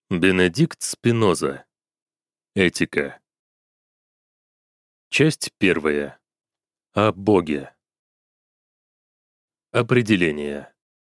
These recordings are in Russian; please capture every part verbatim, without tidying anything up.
Бенедикт Спиноза. Этика. Часть первая. О Боге. Определение.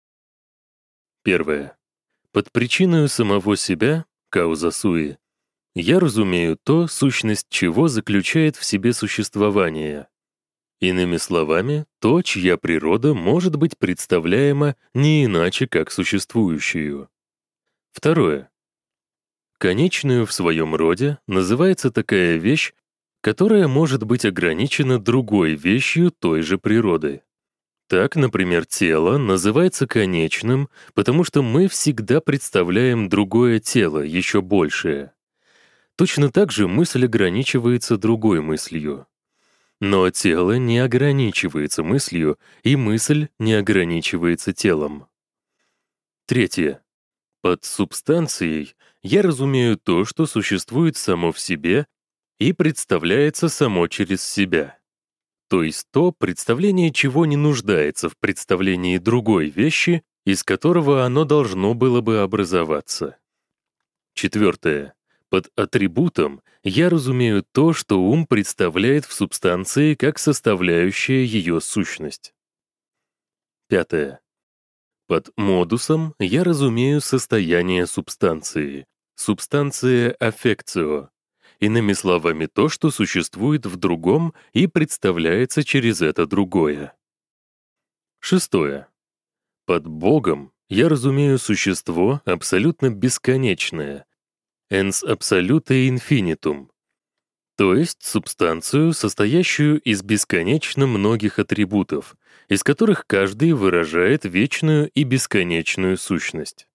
Первое. Под причиною самого себя, кауза суи, я разумею то, сущность чего заключает в себе существование. Иными словами, то, чья природа может быть представляема не иначе, как существующую. Второе. Конечную в своем роде называется такая вещь, которая может быть ограничена другой вещью той же природы. Так, например, тело называется конечным, потому что мы всегда представляем другое тело, еще большее. Точно так же мысль ограничивается другой мыслью. Но тело не ограничивается мыслью, и мысль не ограничивается телом. Третье. Под субстанцией я разумею то, что существует само в себе и представляется само через себя. То есть то представление, чего не нуждается в представлении другой вещи, из которого оно должно было бы образоваться. Четвертое. Под атрибутом я разумею то, что ум представляет в субстанции как составляющая ее сущность. Пятое. Под модусом я разумею состояние субстанции, субстанция аффекцио, иными словами, то, что существует в другом и представляется через это другое. Шестое. Под Богом я разумею существо абсолютно бесконечное, ens absolute infinitum, то есть субстанцию, состоящую из бесконечно многих атрибутов, из которых каждый выражает вечную и бесконечную сущность.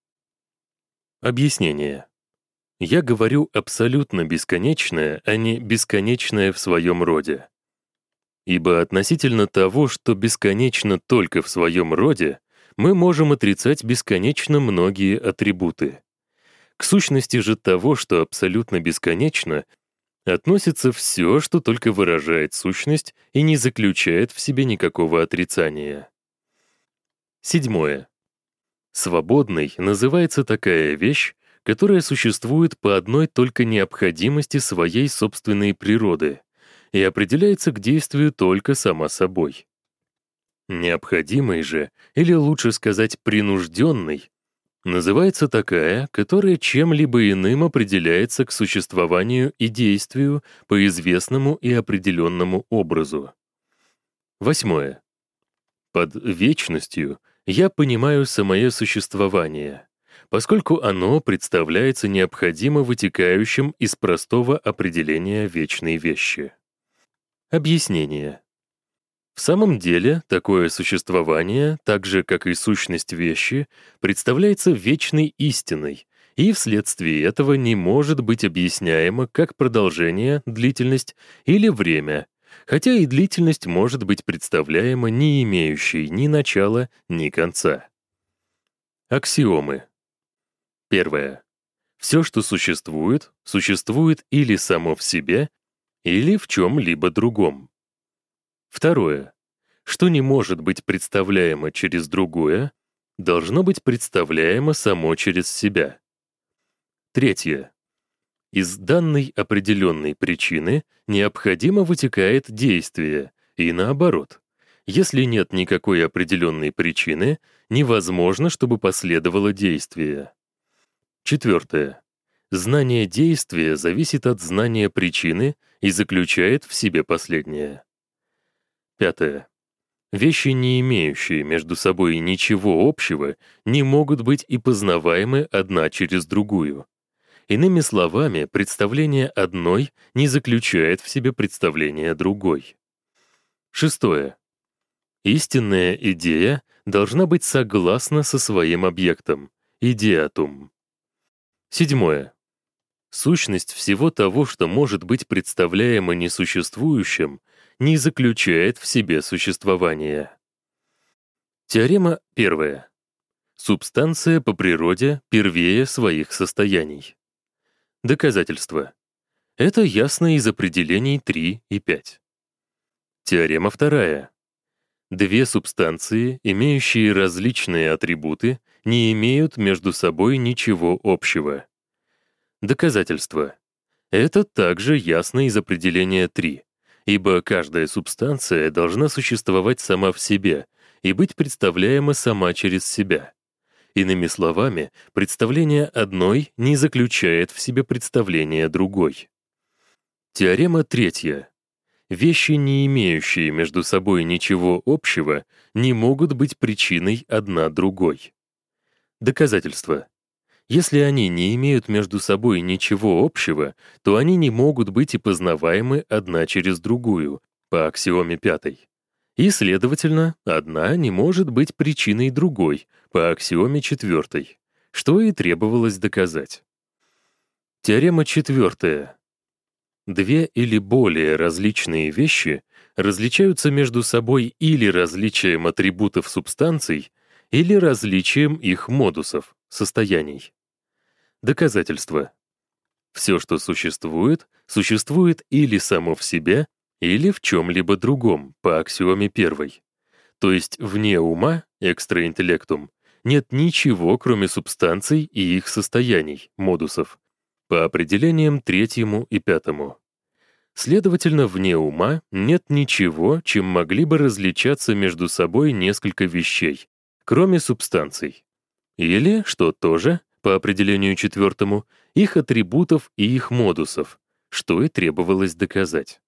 Объяснение. Я говорю абсолютно бесконечное, а не бесконечное в своем роде. Ибо относительно того, что бесконечно только в своем роде, мы можем отрицать бесконечно многие атрибуты. К сущности же того, что абсолютно бесконечно, относится все, что только выражает сущность и не заключает в себе никакого отрицания. Седьмое. Свободной называется такая вещь, которая существует по одной только необходимости своей собственной природы и определяется к действию только сама собой. Необходимой же, или лучше сказать принужденной, называется такая, которая чем-либо иным определяется к существованию и действию по известному и определенному образу. Восьмое. Под вечностью я понимаю самое существование, поскольку оно представляется необходимо вытекающим из простого определения вечной вещи. Объяснение. В самом деле, такое существование, так же, как и сущность вещи, представляется вечной истиной и вследствие этого не может быть объясняемо как продолжение, длительность или время, хотя и длительность может быть представляема не имеющей ни начала, ни конца. Аксиомы. Первое. Все, что существует, существует или само в себе, или в чем-либо другом. Второе. Что не может быть представляемо через другое, должно быть представляемо само через себя. Третье. Из данной определенной причины необходимо вытекает действие, и наоборот. Если нет никакой определенной причины, невозможно, чтобы последовало действие. Четвертое. Знание действия зависит от знания причины и заключает в себе последнее. Пятое. Вещи, не имеющие между собой ничего общего, не могут быть и познаваемы одна через другую. Иными словами, представление одной не заключает в себе представление другой. Шестое. Истинная идея должна быть согласна со своим объектом, идеатум. Седьмое. Сущность всего того, что может быть представляемо несуществующим, не заключает в себе существование. Теорема первая. Субстанция по природе первее своих состояний. Доказательство. Это ясно из определений три и пять. Теорема вторая. Две субстанции, имеющие различные атрибуты, не имеют между собой ничего общего. Доказательство. Это также ясно из определения три, ибо каждая субстанция должна существовать сама в себе и быть представляема сама через себя. Иными словами, представление одной не заключает в себе представление другой. Теорема третья. Вещи, не имеющие между собой ничего общего, не могут быть причиной одна другой. Доказательство. Если они не имеют между собой ничего общего, то они не могут быть и познаваемы одна через другую, по аксиоме пятой. И, следовательно, одна не может быть причиной другой, по аксиоме четвертой, что и требовалось доказать. Теорема четвертая. Две или более различные вещи различаются между собой или различием атрибутов субстанций, или различием их модусов, состояний. Доказательство. Все, что существует, существует или само в себе, или в чем-либо другом, по аксиоме первой. То есть вне ума, экстраинтеллектум, нет ничего, кроме субстанций и их состояний, модусов, по определениям третьему и пятому. Следовательно, вне ума нет ничего, чем могли бы различаться между собой несколько вещей, кроме субстанций. Или, что тоже, по определению четвертому, их атрибутов и их модусов, что и требовалось доказать.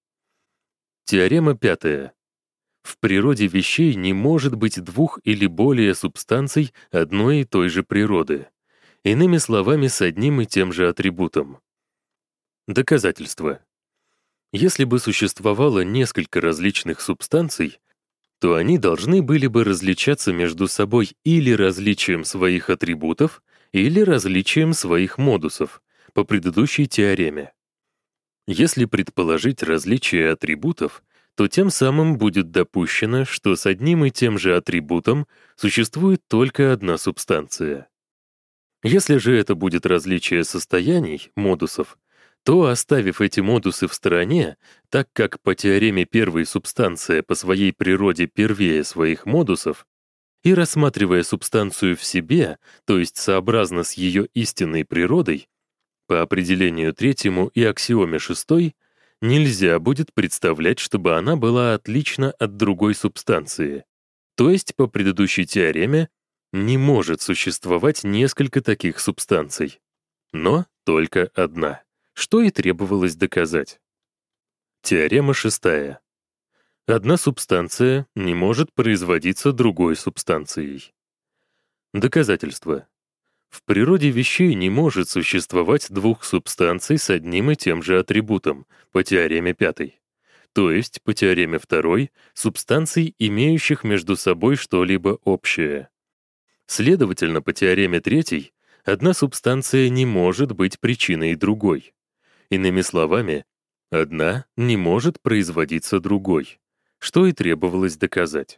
Теорема пятая. В природе вещей не может быть двух или более субстанций одной и той же природы, иными словами, с одним и тем же атрибутом. Доказательство. Если бы существовало несколько различных субстанций, то они должны были бы различаться между собой или различием своих атрибутов, или различием своих модусов, по предыдущей теореме. Если предположить различие атрибутов, то тем самым будет допущено, что с одним и тем же атрибутом существует только одна субстанция. Если же это будет различие состояний, модусов, то, оставив эти модусы в стороне, так как по теореме первой субстанция по своей природе первее своих модусов, и рассматривая субстанцию в себе, то есть сообразно с ее истинной природой, по определению третьему и аксиоме шестой, нельзя будет представлять, чтобы она была отлична от другой субстанции. То есть, по предыдущей теореме, не может существовать несколько таких субстанций, но только одна, что и требовалось доказать. Теорема шестая. Одна субстанция не может производиться другой субстанцией. Доказательство. В природе вещей не может существовать двух субстанций с одним и тем же атрибутом, по теореме пятой. То есть, по теореме второй, субстанций, имеющих между собой что-либо общее. Следовательно, по теореме третьей, одна субстанция не может быть причиной другой. Иными словами, одна не может производиться другой, что и требовалось доказать.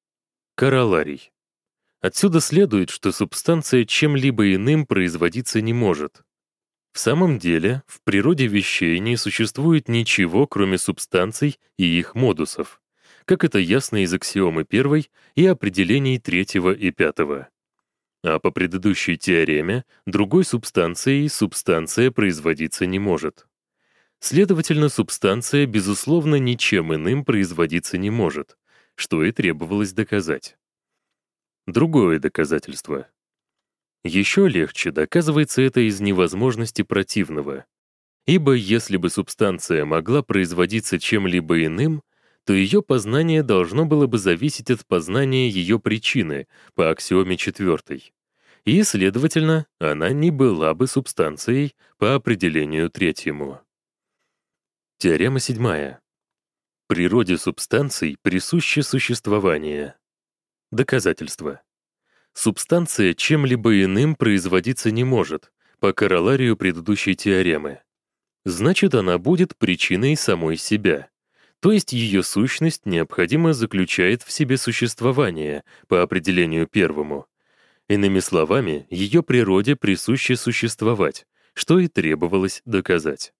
Короларий. Отсюда следует, что субстанция чем-либо иным производиться не может. В самом деле, в природе вещей не существует ничего, кроме субстанций и их модусов, как это ясно из аксиомы первой и определений третьего и пятого. А по предыдущей теореме другой субстанцией субстанция производиться не может. Следовательно, субстанция, безусловно, ничем иным производиться не может, что и требовалось доказать. Другое доказательство. Еще легче доказывается это из невозможности противного. Ибо если бы субстанция могла производиться чем-либо иным, то ее познание должно было бы зависеть от познания ее причины по аксиоме четвертой. И, следовательно, она не была бы субстанцией по определению третьему. Теорема седьмая. Природе субстанций присуще существование. Доказательство. Субстанция чем-либо иным производиться не может, по короларию предыдущей теоремы. Значит, она будет причиной самой себя. То есть ее сущность необходимо заключает в себе существование, по определению первому. Иными словами, ее природе присуще существовать, что и требовалось доказать.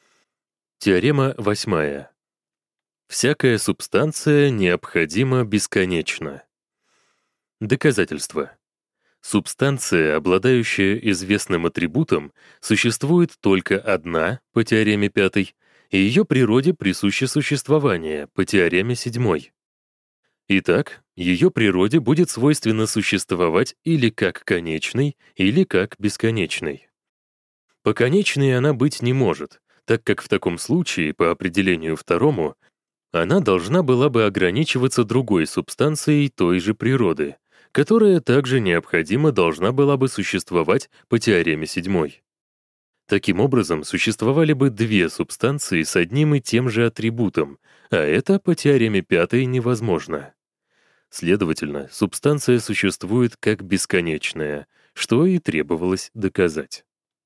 Теорема восьмая. Всякая субстанция необходима бесконечно. Доказательство. Субстанция, обладающая известным атрибутом, существует только одна по теореме пятой, и ее природе присуще существование по теореме седьмой. Итак, ее природе будет свойственно существовать или как конечной, или как бесконечной. По конечной она быть не может, так как в таком случае, по определению второму, она должна была бы ограничиваться другой субстанцией той же природы, которая также необходимо должна была бы существовать по теореме седьмой. Таким образом, существовали бы две субстанции с одним и тем же атрибутом, а это по теореме пятой невозможно. Следовательно, субстанция существует как бесконечная, что и требовалось доказать.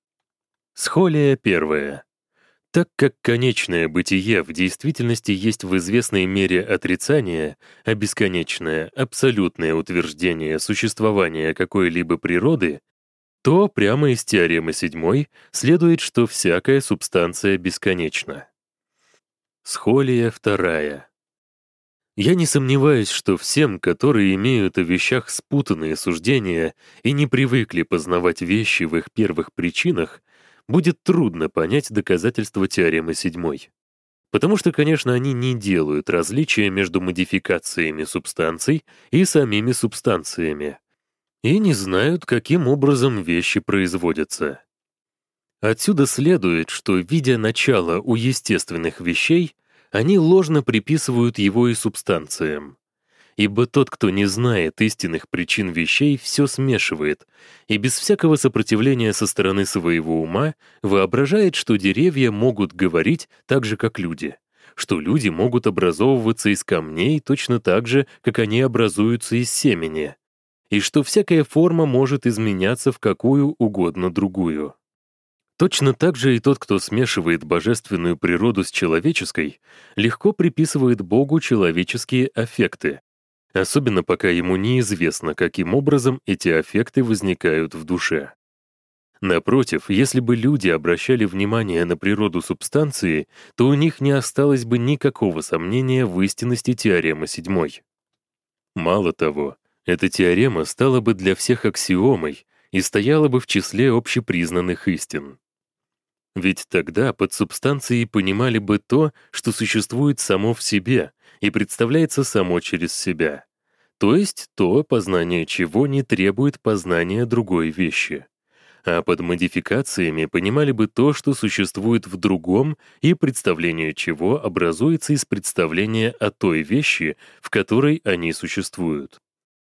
Схолия первая. Так как конечное бытие в действительности есть в известной мере отрицание, а бесконечное — абсолютное утверждение существования какой-либо природы, то прямо из теоремы седьмой следует, что всякая субстанция бесконечна. Схолия вторая. Я не сомневаюсь, что всем, которые имеют о вещах спутанные суждения и не привыкли познавать вещи в их первых причинах, будет трудно понять доказательства теоремы седьмой. Потому что, конечно, они не делают различия между модификациями субстанций и самими субстанциями, и не знают, каким образом вещи производятся. Отсюда следует, что, видя начало у естественных вещей, они ложно приписывают его и субстанциям. Ибо тот, кто не знает истинных причин вещей, все смешивает, и без всякого сопротивления со стороны своего ума воображает, что деревья могут говорить так же, как люди, что люди могут образовываться из камней точно так же, как они образуются из семени, и что всякая форма может изменяться в какую угодно другую. Точно так же и тот, кто смешивает божественную природу с человеческой, легко приписывает Богу человеческие аффекты, особенно пока ему неизвестно, каким образом эти аффекты возникают в душе. Напротив, если бы люди обращали внимание на природу субстанции, то у них не осталось бы никакого сомнения в истинности теоремы седьмой. Мало того, эта теорема стала бы для всех аксиомой и стояла бы в числе общепризнанных истин. Ведь тогда под субстанцией понимали бы то, что существует само в себе и представляется само через себя, то есть то, познание чего не требует познания другой вещи. А под модификациями понимали бы то, что существует в другом и представление чего образуется из представления о той вещи, в которой они существуют.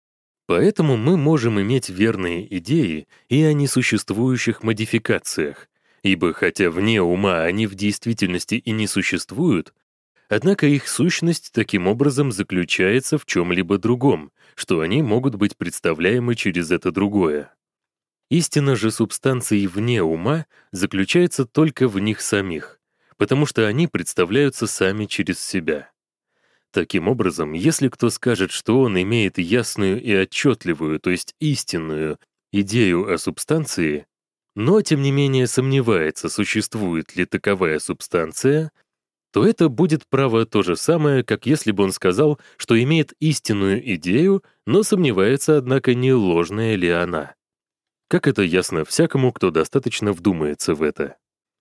Поэтому мы можем иметь верные идеи и о несуществующих модификациях, ибо хотя вне ума они в действительности и не существуют, однако их сущность таким образом заключается в чем-либо другом, что они могут быть представляемы через это другое. Истина же субстанций вне ума заключается только в них самих, потому что они представляются сами через себя. Таким образом, если кто скажет, что он имеет ясную и отчетливую, то есть истинную, идею о субстанции, но, тем не менее, сомневается, существует ли таковая субстанция, то это будет право то же самое, как если бы он сказал, что имеет истинную идею, но сомневается, однако, не ложная ли она. Как это ясно всякому, кто достаточно вдумается в это.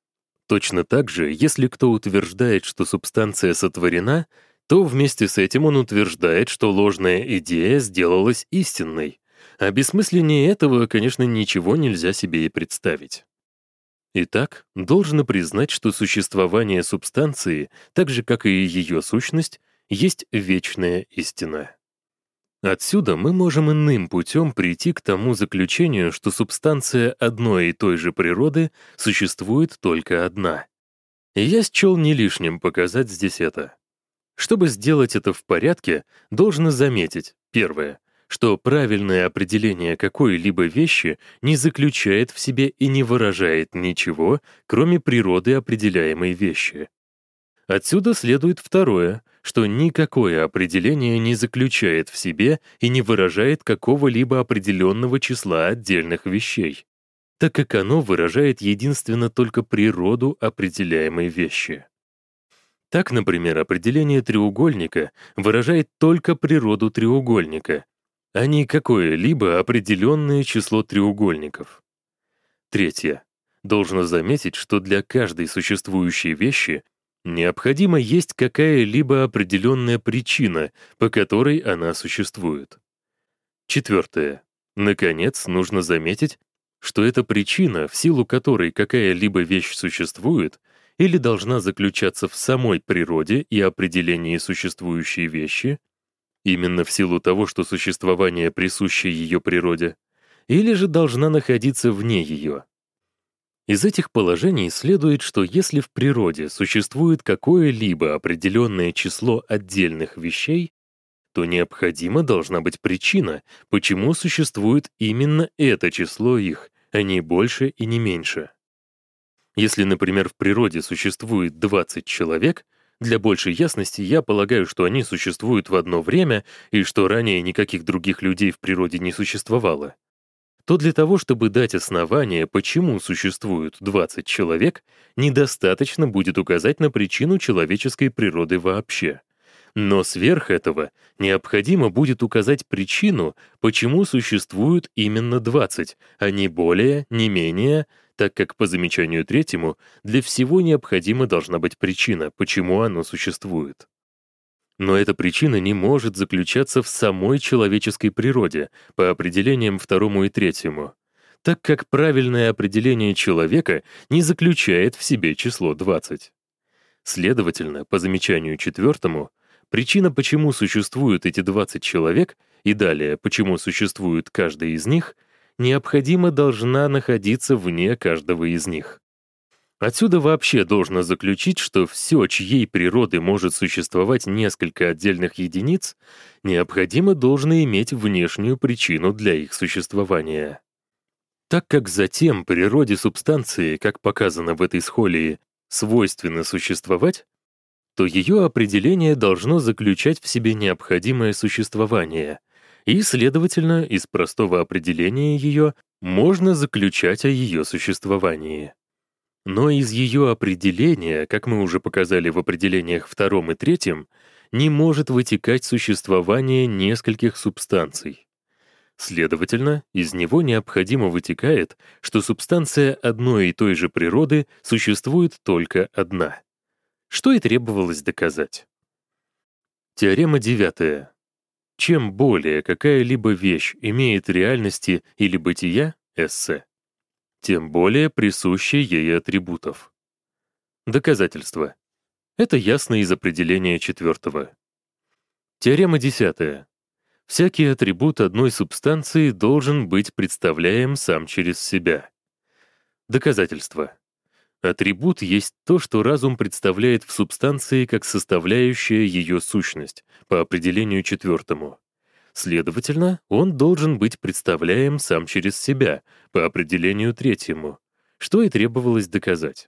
Точно так же, если кто утверждает, что субстанция сотворена, то вместе с этим он утверждает, что ложная идея сделалась истинной, а бессмысленнее этого, конечно, ничего нельзя себе и представить. Итак, должно признать, что существование субстанции, так же как и ее сущность, есть вечная истина. Отсюда мы можем иным путем прийти к тому заключению, что субстанция одной и той же природы существует только одна. И я счел не лишним показать здесь это. Чтобы сделать это в порядке, должно заметить, первое, что правильное определение какой-либо вещи не заключает в себе и не выражает ничего, кроме природы определяемой вещи. Отсюда следует второе, что никакое определение не заключает в себе и не выражает какого-либо определенного числа отдельных вещей, так как оно выражает единственно только природу определяемой вещи. Так, например, определение треугольника выражает только природу треугольника, а не какое-либо определенное число треугольников. Третье. Должно заметить, что для каждой существующей вещи необходимо есть какая-либо определенная причина, по которой она существует. Четвертое. Наконец, нужно заметить, что эта причина, в силу которой какая-либо вещь существует, или должна заключаться в самой природе и определении существующей вещи, именно в силу того, что существование присуще ее природе, или же должна находиться вне ее. Из этих положений следует, что если в природе существует какое-либо определенное число отдельных вещей, то необходимо должна быть причина, почему существует именно это число их, а не больше и не меньше. Если, например, в природе существует двадцать человек, для большей ясности я полагаю, что они существуют в одно время и что ранее никаких других людей в природе не существовало, то для того, чтобы дать основание, почему существуют двадцать человек, недостаточно будет указать на причину человеческой природы вообще. Но сверх этого необходимо будет указать причину, почему существуют именно двадцать, а не более, не менее, так как, по замечанию третьему, для всего необходимо должна быть причина, почему оно существует. Но эта причина не может заключаться в самой человеческой природе, по определениям второму и третьему, так как правильное определение человека не заключает в себе число двадцать. Следовательно, по замечанию четвертому, причина, почему существуют эти двадцать человек, и далее, почему существует каждый из них, необходимо должна находиться вне каждого из них. Отсюда вообще должно заключить, что все, чьей природы может существовать несколько отдельных единиц, необходимо должно иметь внешнюю причину для их существования. Так как затем природе субстанции, как показано в этой схолии, свойственно существовать, то ее определение должно заключать в себе необходимое существование, и, следовательно, из простого определения ее можно заключать о ее существовании. Но из ее определения, как мы уже показали в определениях втором и третьем, не может вытекать существование нескольких субстанций. Следовательно, из него необходимо вытекает, что субстанция одной и той же природы существует только одна. Что и требовалось доказать. Теорема девятая. Чем более какая-либо вещь имеет реальности или бытия, эссе, тем более присущи ей атрибутов. Доказательство. Это ясно из определения четвертого. Теорема десятая. Всякий атрибут одной субстанции должен быть представляем сам через себя. Доказательство. Атрибут есть то, что разум представляет в субстанции как составляющая ее сущность, по определению четвертому. Следовательно, он должен быть представляем сам через себя, по определению третьему, что и требовалось доказать.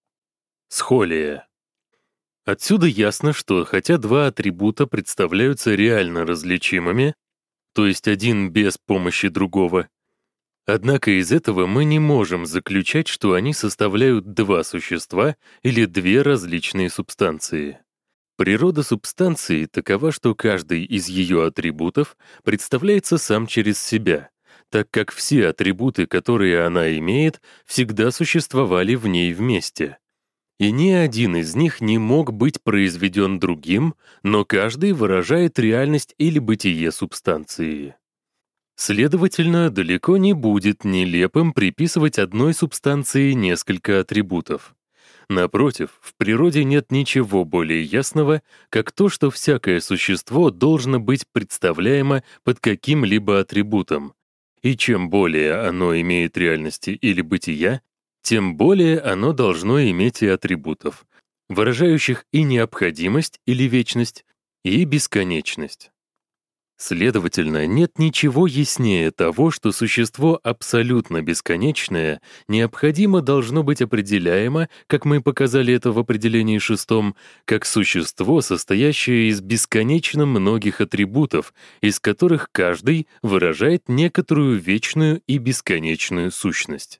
Схолия. Отсюда ясно, что хотя два атрибута представляются реально различимыми, то есть один без помощи другого, однако из этого мы не можем заключать, что они составляют два существа или две различные субстанции. Природа субстанции такова, что каждый из ее атрибутов представляется сам через себя, так как все атрибуты, которые она имеет, всегда существовали в ней вместе. И ни один из них не мог быть произведен другим, но каждый выражает реальность или бытие субстанции. Следовательно, далеко не будет нелепым приписывать одной субстанции несколько атрибутов. Напротив, в природе нет ничего более ясного, как то, что всякое существо должно быть представляемо под каким-либо атрибутом, и чем более оно имеет реальности или бытия, тем более оно должно иметь и атрибутов, выражающих и необходимость или вечность, и бесконечность. Следовательно, нет ничего яснее того, что существо абсолютно бесконечное необходимо должно быть определяемо, как мы показали это в определении шестом, как существо, состоящее из бесконечно многих атрибутов, из которых каждый выражает некоторую вечную и бесконечную сущность.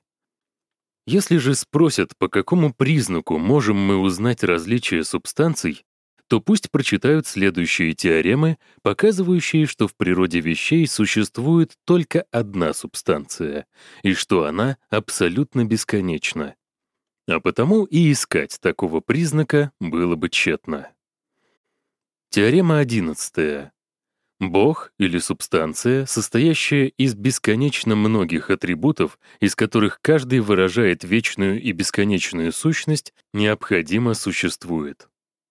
Если же спросят, по какому признаку можем мы узнать различие субстанций, то пусть прочитают следующие теоремы, показывающие, что в природе вещей существует только одна субстанция, и что она абсолютно бесконечна. А потому и искать такого признака было бы тщетно. Теорема одиннадцатая. Бог или субстанция, состоящая из бесконечно многих атрибутов, из которых каждый выражает вечную и бесконечную сущность, необходимо существует.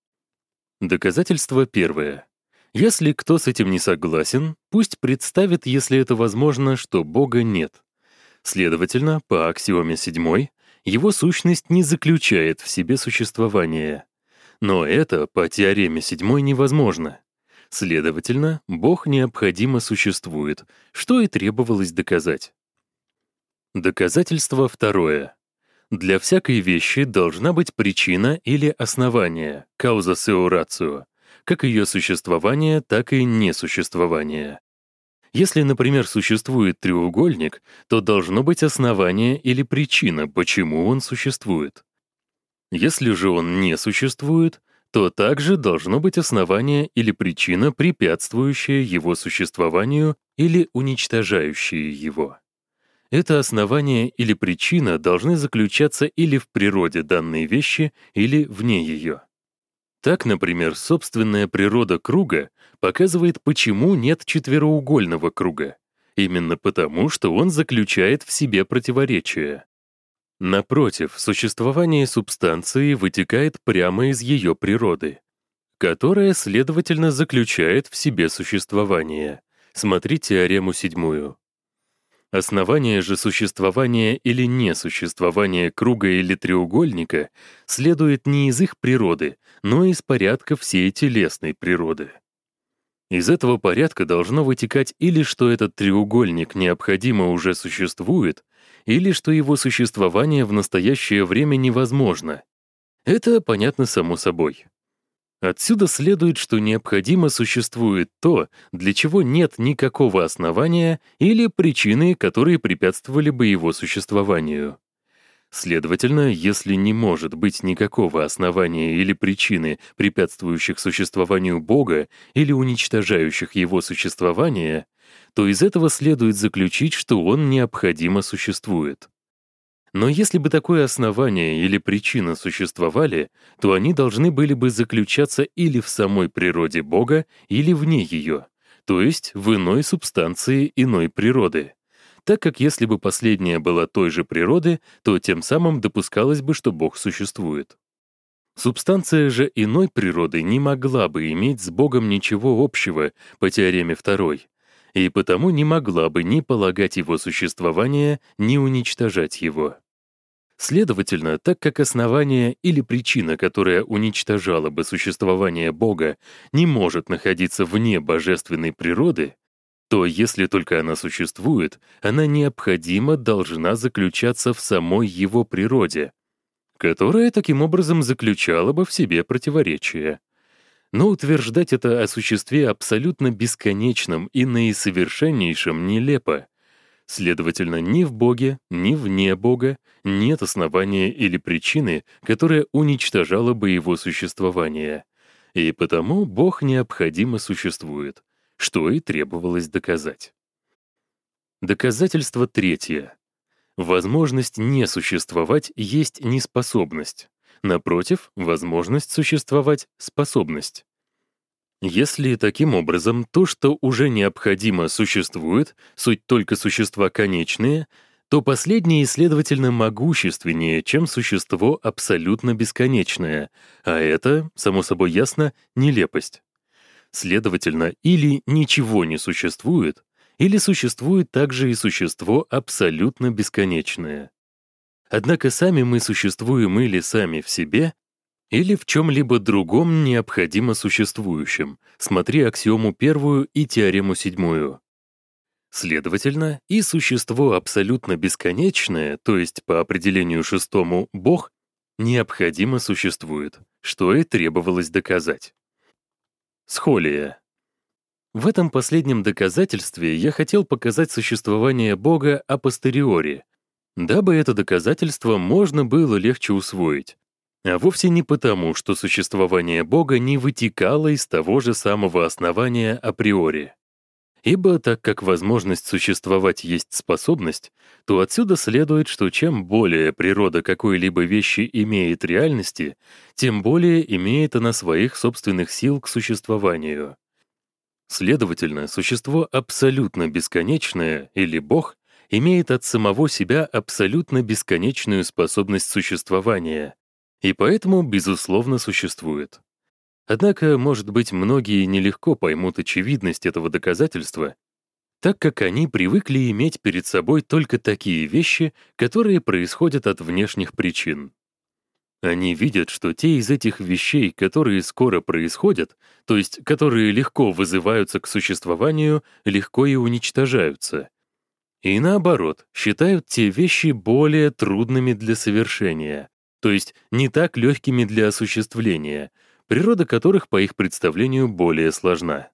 Доказательство первое. Если кто с этим не согласен, пусть представит, если это возможно, что Бога нет. Следовательно, по аксиоме седьмой, его сущность не заключает в себе существование. Но это по теореме седьмой невозможно. Следовательно, Бог необходимо существует, что и требовалось доказать. Доказательство второе. Для всякой вещи должна быть причина или основание, causa seu ratio, как ее существование, так и несуществование. Если, например, существует треугольник, то должно быть основание или причина, почему он существует. Если же он не существует, то также должно быть основание или причина, препятствующая его существованию или уничтожающая его. Это основание или причина должны заключаться или в природе данной вещи, или вне ее. Так, например, собственная природа круга показывает, почему нет четвероугольного круга. Именно потому, что он заключает в себе противоречие. Напротив, существование субстанции вытекает прямо из ее природы, которая, следовательно, заключает в себе существование. Смотри теорему седьмую. Основание же существования или несуществования круга или треугольника следует не из их природы, но из порядка всей телесной природы. Из этого порядка должно вытекать или что этот треугольник необходимо уже существует, или что его существование в настоящее время невозможно. Это понятно само собой. Отсюда следует, что необходимо существует то, для чего нет никакого основания или причины, которые препятствовали бы его существованию. Следовательно, если не может быть никакого основания или причины, препятствующих существованию Бога или уничтожающих его существование, то из этого следует заключить, что он необходимо существует. Но если бы такое основание или причина существовали, то они должны были бы заключаться или в самой природе Бога, или вне ее, то есть в иной субстанции иной природы. Так как если бы последняя была той же природы, то тем самым допускалось бы, что Бог существует. Субстанция же иной природы не могла бы иметь с Богом ничего общего по теореме второй, и потому не могла бы ни полагать его существование, ни уничтожать его. Следовательно, так как основание или причина, которая уничтожала бы существование Бога, не может находиться вне божественной природы, то если только она существует, она необходимо должна заключаться в самой его природе, которая таким образом заключала бы в себе противоречие. Но утверждать это о существе абсолютно бесконечном и наисовершеннейшем нелепо. Следовательно, ни в Боге, ни вне Бога нет основания или причины, которая уничтожала бы его существование. И потому Бог необходимо существует, что и требовалось доказать. Доказательство третье. Возможность не существовать есть неспособность. Напротив, возможность существовать — способность. Если таким образом то, что уже необходимо существует, суть только существа конечные, то последнее, следовательно, могущественнее, чем существо абсолютно бесконечное, а это, само собой ясно, нелепость. Следовательно, или ничего не существует, или существует также и существо абсолютно бесконечное. Однако сами мы существуем или сами в себе, или в чем-либо другом необходимо существующем. Смотри аксиому первую и теорему седьмую. Следовательно, и существо абсолютно бесконечное, то есть по определению шестому Бог, необходимо существует, что и требовалось доказать. Схолия. В этом последнем доказательстве я хотел показать существование Бога апостериори, дабы это доказательство можно было легче усвоить. А вовсе не потому, что существование Бога не вытекало из того же самого основания априори. Ибо так как возможность существовать есть способность, то отсюда следует, что чем более природа какой-либо вещи имеет реальности, тем более имеет она своих собственных сил к существованию. Следовательно, существо абсолютно бесконечное, или Бог, имеет от самого себя абсолютно бесконечную способность существования, и поэтому, безусловно, существует. Однако, может быть, многие нелегко поймут очевидность этого доказательства, так как они привыкли иметь перед собой только такие вещи, которые происходят от внешних причин. Они видят, что те из этих вещей, которые скоро происходят, то есть которые легко вызываются к существованию, легко и уничтожаются. И наоборот, считают те вещи более трудными для совершения, то есть не так легкими для осуществления, природа которых, по их представлению, более сложна.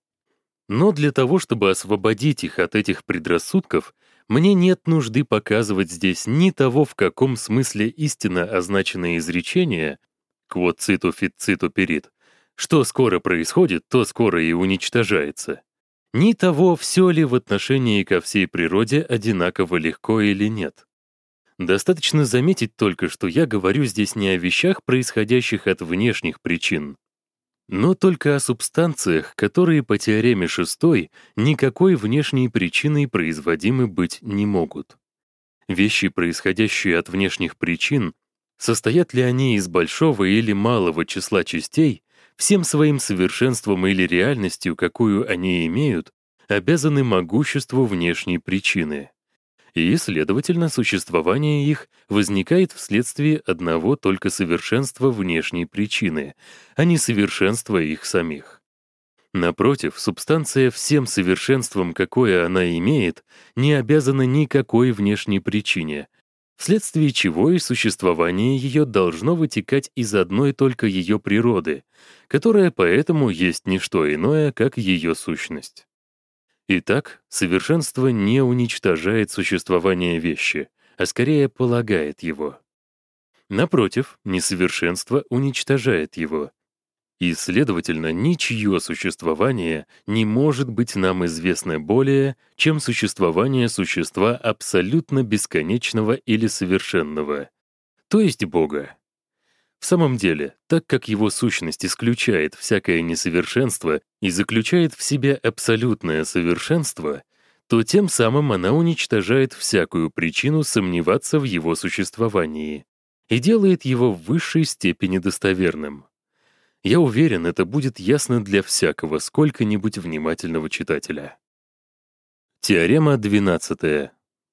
Но для того, чтобы освободить их от этих предрассудков, мне нет нужды показывать здесь ни того, в каком смысле истинно означенное изречение «quod cito fit cito perit», что скоро происходит, то скоро и уничтожается, ни того, все ли в отношении ко всей природе одинаково легко или нет. Достаточно заметить только, что я говорю здесь не о вещах, происходящих от внешних причин, но только о субстанциях, которые по теореме шестой никакой внешней причиной производимы быть не могут. Вещи, происходящие от внешних причин, состоят ли они из большого или малого числа частей, всем своим совершенством или реальностью, какую они имеют, обязаны могуществу внешней причины. И, следовательно, существование их возникает вследствие одного только совершенства внешней причины, а не совершенства их самих. Напротив, субстанция всем совершенством, какое она имеет, не обязана никакой внешней причине, вследствие чего и существование ее должно вытекать из одной только ее природы, которая поэтому есть не что иное, как ее сущность. Итак, совершенство не уничтожает существование вещи, а скорее полагает его. Напротив, несовершенство уничтожает его. И, следовательно, ничье существование не может быть нам известно более, чем существование существа абсолютно бесконечного или совершенного, то есть Бога. В самом деле, так как его сущность исключает всякое несовершенство и заключает в себе абсолютное совершенство, то тем самым она уничтожает всякую причину сомневаться в его существовании и делает его в высшей степени достоверным. Я уверен, это будет ясно для всякого сколько-нибудь внимательного читателя. Теорема двенадцатая.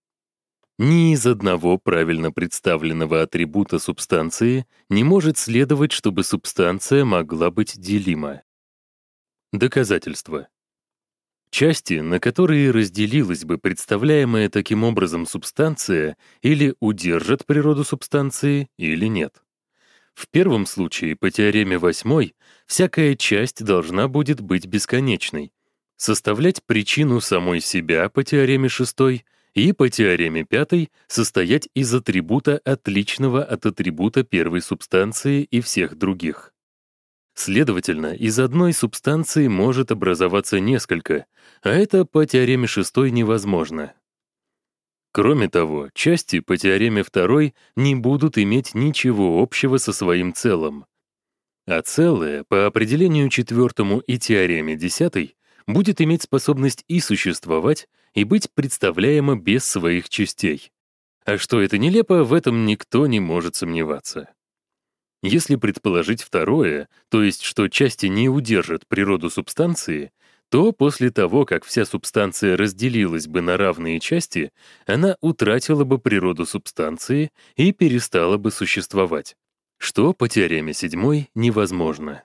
Ни из одного правильно представленного атрибута субстанции не может следовать, чтобы субстанция могла быть делима. Доказательство. Части, на которые разделилась бы представляемая таким образом субстанция, или удержат природу субстанции, или нет. В первом случае, по теореме восьмой, всякая часть должна будет быть бесконечной, составлять причину самой себя по теореме шестой, и по теореме пятой состоять из атрибута, отличного от атрибута первой субстанции и всех других. Следовательно, из одной субстанции может образоваться несколько, а это по теореме шестой невозможно. Кроме того, части по теореме второй не будут иметь ничего общего со своим целым, а целое, по определению четвертому и теореме десятой, будет иметь способность и существовать, и быть представляемо без своих частей. А что это нелепо, в этом никто не может сомневаться. Если предположить второе, то есть что части не удержат природу субстанции, то после того, как вся субстанция разделилась бы на равные части, она утратила бы природу субстанции и перестала бы существовать, что по теореме седьмой невозможно.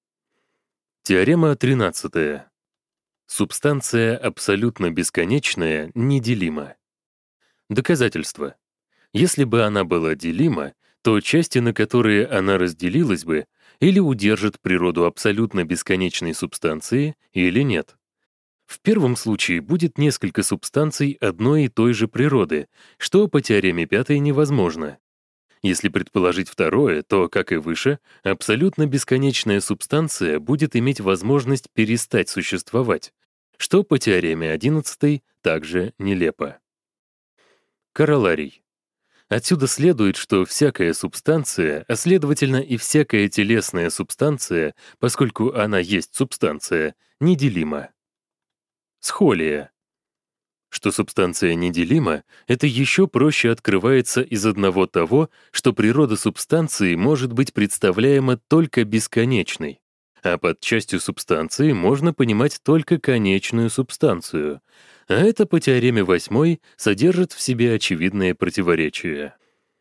Теорема тринадцатая. Субстанция абсолютно бесконечная неделима. Доказательство. Если бы она была делима, то части, на которые она разделилась бы, или удержат природу абсолютно бесконечной субстанции, или нет. В первом случае будет несколько субстанций одной и той же природы, что по теореме пятой невозможно. Если предположить второе, то, как и выше, абсолютно бесконечная субстанция будет иметь возможность перестать существовать, что по теореме одиннадцатой также нелепо. Короларий. Отсюда следует, что всякая субстанция, а следовательно и всякая телесная субстанция, поскольку она есть субстанция, неделима. Схолия. Что субстанция неделима, это еще проще открывается из одного того, что природа субстанции может быть представляема только бесконечной, а под частью субстанции можно понимать только конечную субстанцию, а это по теореме восьмой содержит в себе очевидное противоречие.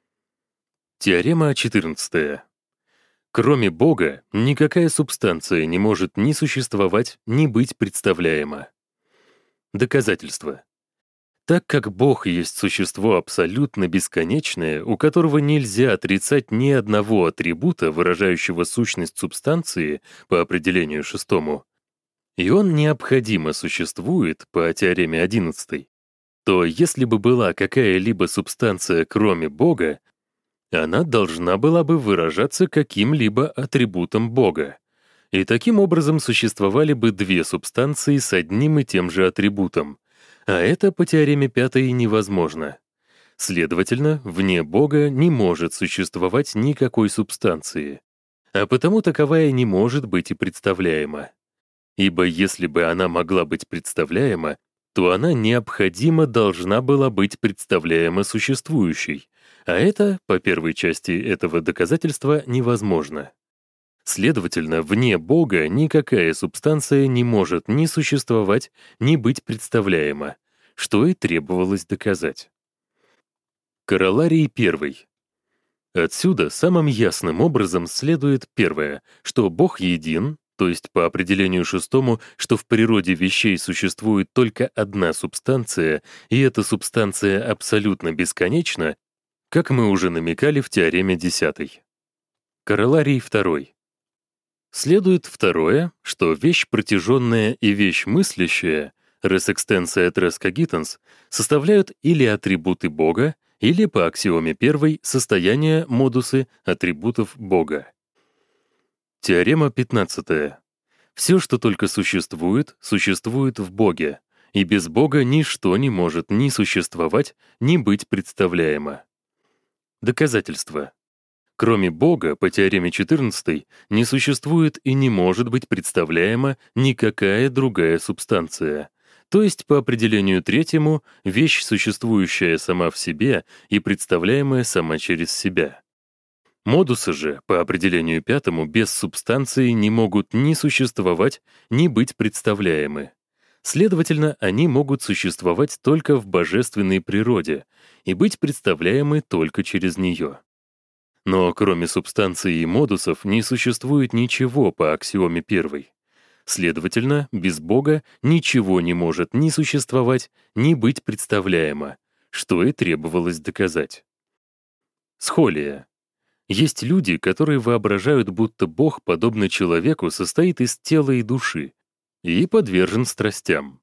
Теорема четырнадцатая. Кроме Бога, никакая субстанция не может ни существовать, ни быть представляема. Доказательство. Так как Бог есть существо абсолютно бесконечное, у которого нельзя отрицать ни одного атрибута, выражающего сущность субстанции по определению шестому, и он необходимо существует по теореме одиннадцатой, то если бы была какая-либо субстанция кроме Бога, она должна была бы выражаться каким-либо атрибутом Бога. И таким образом существовали бы две субстанции с одним и тем же атрибутом, а это по теореме пятой невозможно. Следовательно, вне Бога не может существовать никакой субстанции, а потому таковая не может быть и представляема. Ибо если бы она могла быть представляема, то она необходимо должна была быть представляема существующей, а это, по первой части этого доказательства, невозможно. Следовательно, вне Бога никакая субстанция не может ни существовать, ни быть представляема, что и требовалось доказать. Короларий первый. Отсюда самым ясным образом следует первое, что Бог един, то есть по определению шестому, что в природе вещей существует только одна субстанция, и эта субстанция абсолютно бесконечна, как мы уже намекали в теореме десятой. Короларий второй. Следует второе, что вещь протяженная и вещь мыслящая, res extensa et res cogitans, составляют или атрибуты Бога, или, по аксиоме первой, состояния, модусы атрибутов Бога. Теорема пятнадцатая. Все, что только существует, существует в Боге, и без Бога ничто не может ни существовать, ни быть представляемо. Доказательство. Кроме Бога, по теореме четырнадцатой, не существует и не может быть представляема никакая другая субстанция. То есть, по определению третьему, вещь, существующая сама в себе и представляемая сама через себя. Модусы же, по определению пятому, без субстанции не могут ни существовать, ни быть представляемы. Следовательно, они могут существовать только в божественной природе и быть представляемы только через нее. Но кроме субстанции и модусов не существует ничего по аксиоме первой. Следовательно, без Бога ничего не может ни существовать, ни быть представляемо, что и требовалось доказать. Схолия. Есть люди, которые воображают, будто Бог, подобно человеку, состоит из тела и души и подвержен страстям.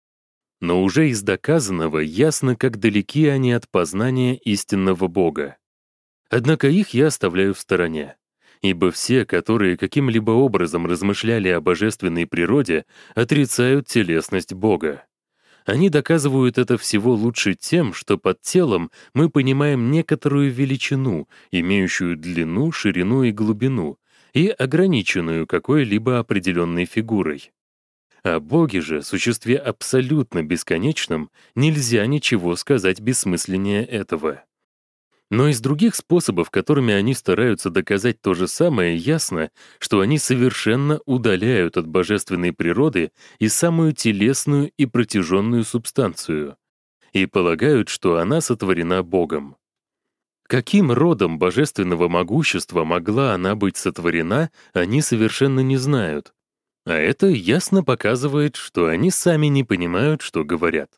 Но уже из доказанного ясно, как далеки они от познания истинного Бога. Однако их я оставляю в стороне, ибо все, которые каким-либо образом размышляли о божественной природе, отрицают телесность Бога. Они доказывают это всего лучше тем, что под телом мы понимаем некоторую величину, имеющую длину, ширину и глубину, и ограниченную какой-либо определенной фигурой. О Боге же, существе абсолютно бесконечном, нельзя ничего сказать бессмысленнее этого. Но из других способов, которыми они стараются доказать то же самое, ясно, что они совершенно удаляют от божественной природы и самую телесную и протяженную субстанцию, и полагают, что она сотворена Богом. Каким родом божественного могущества могла она быть сотворена, они совершенно не знают, а это ясно показывает, что они сами не понимают, что говорят.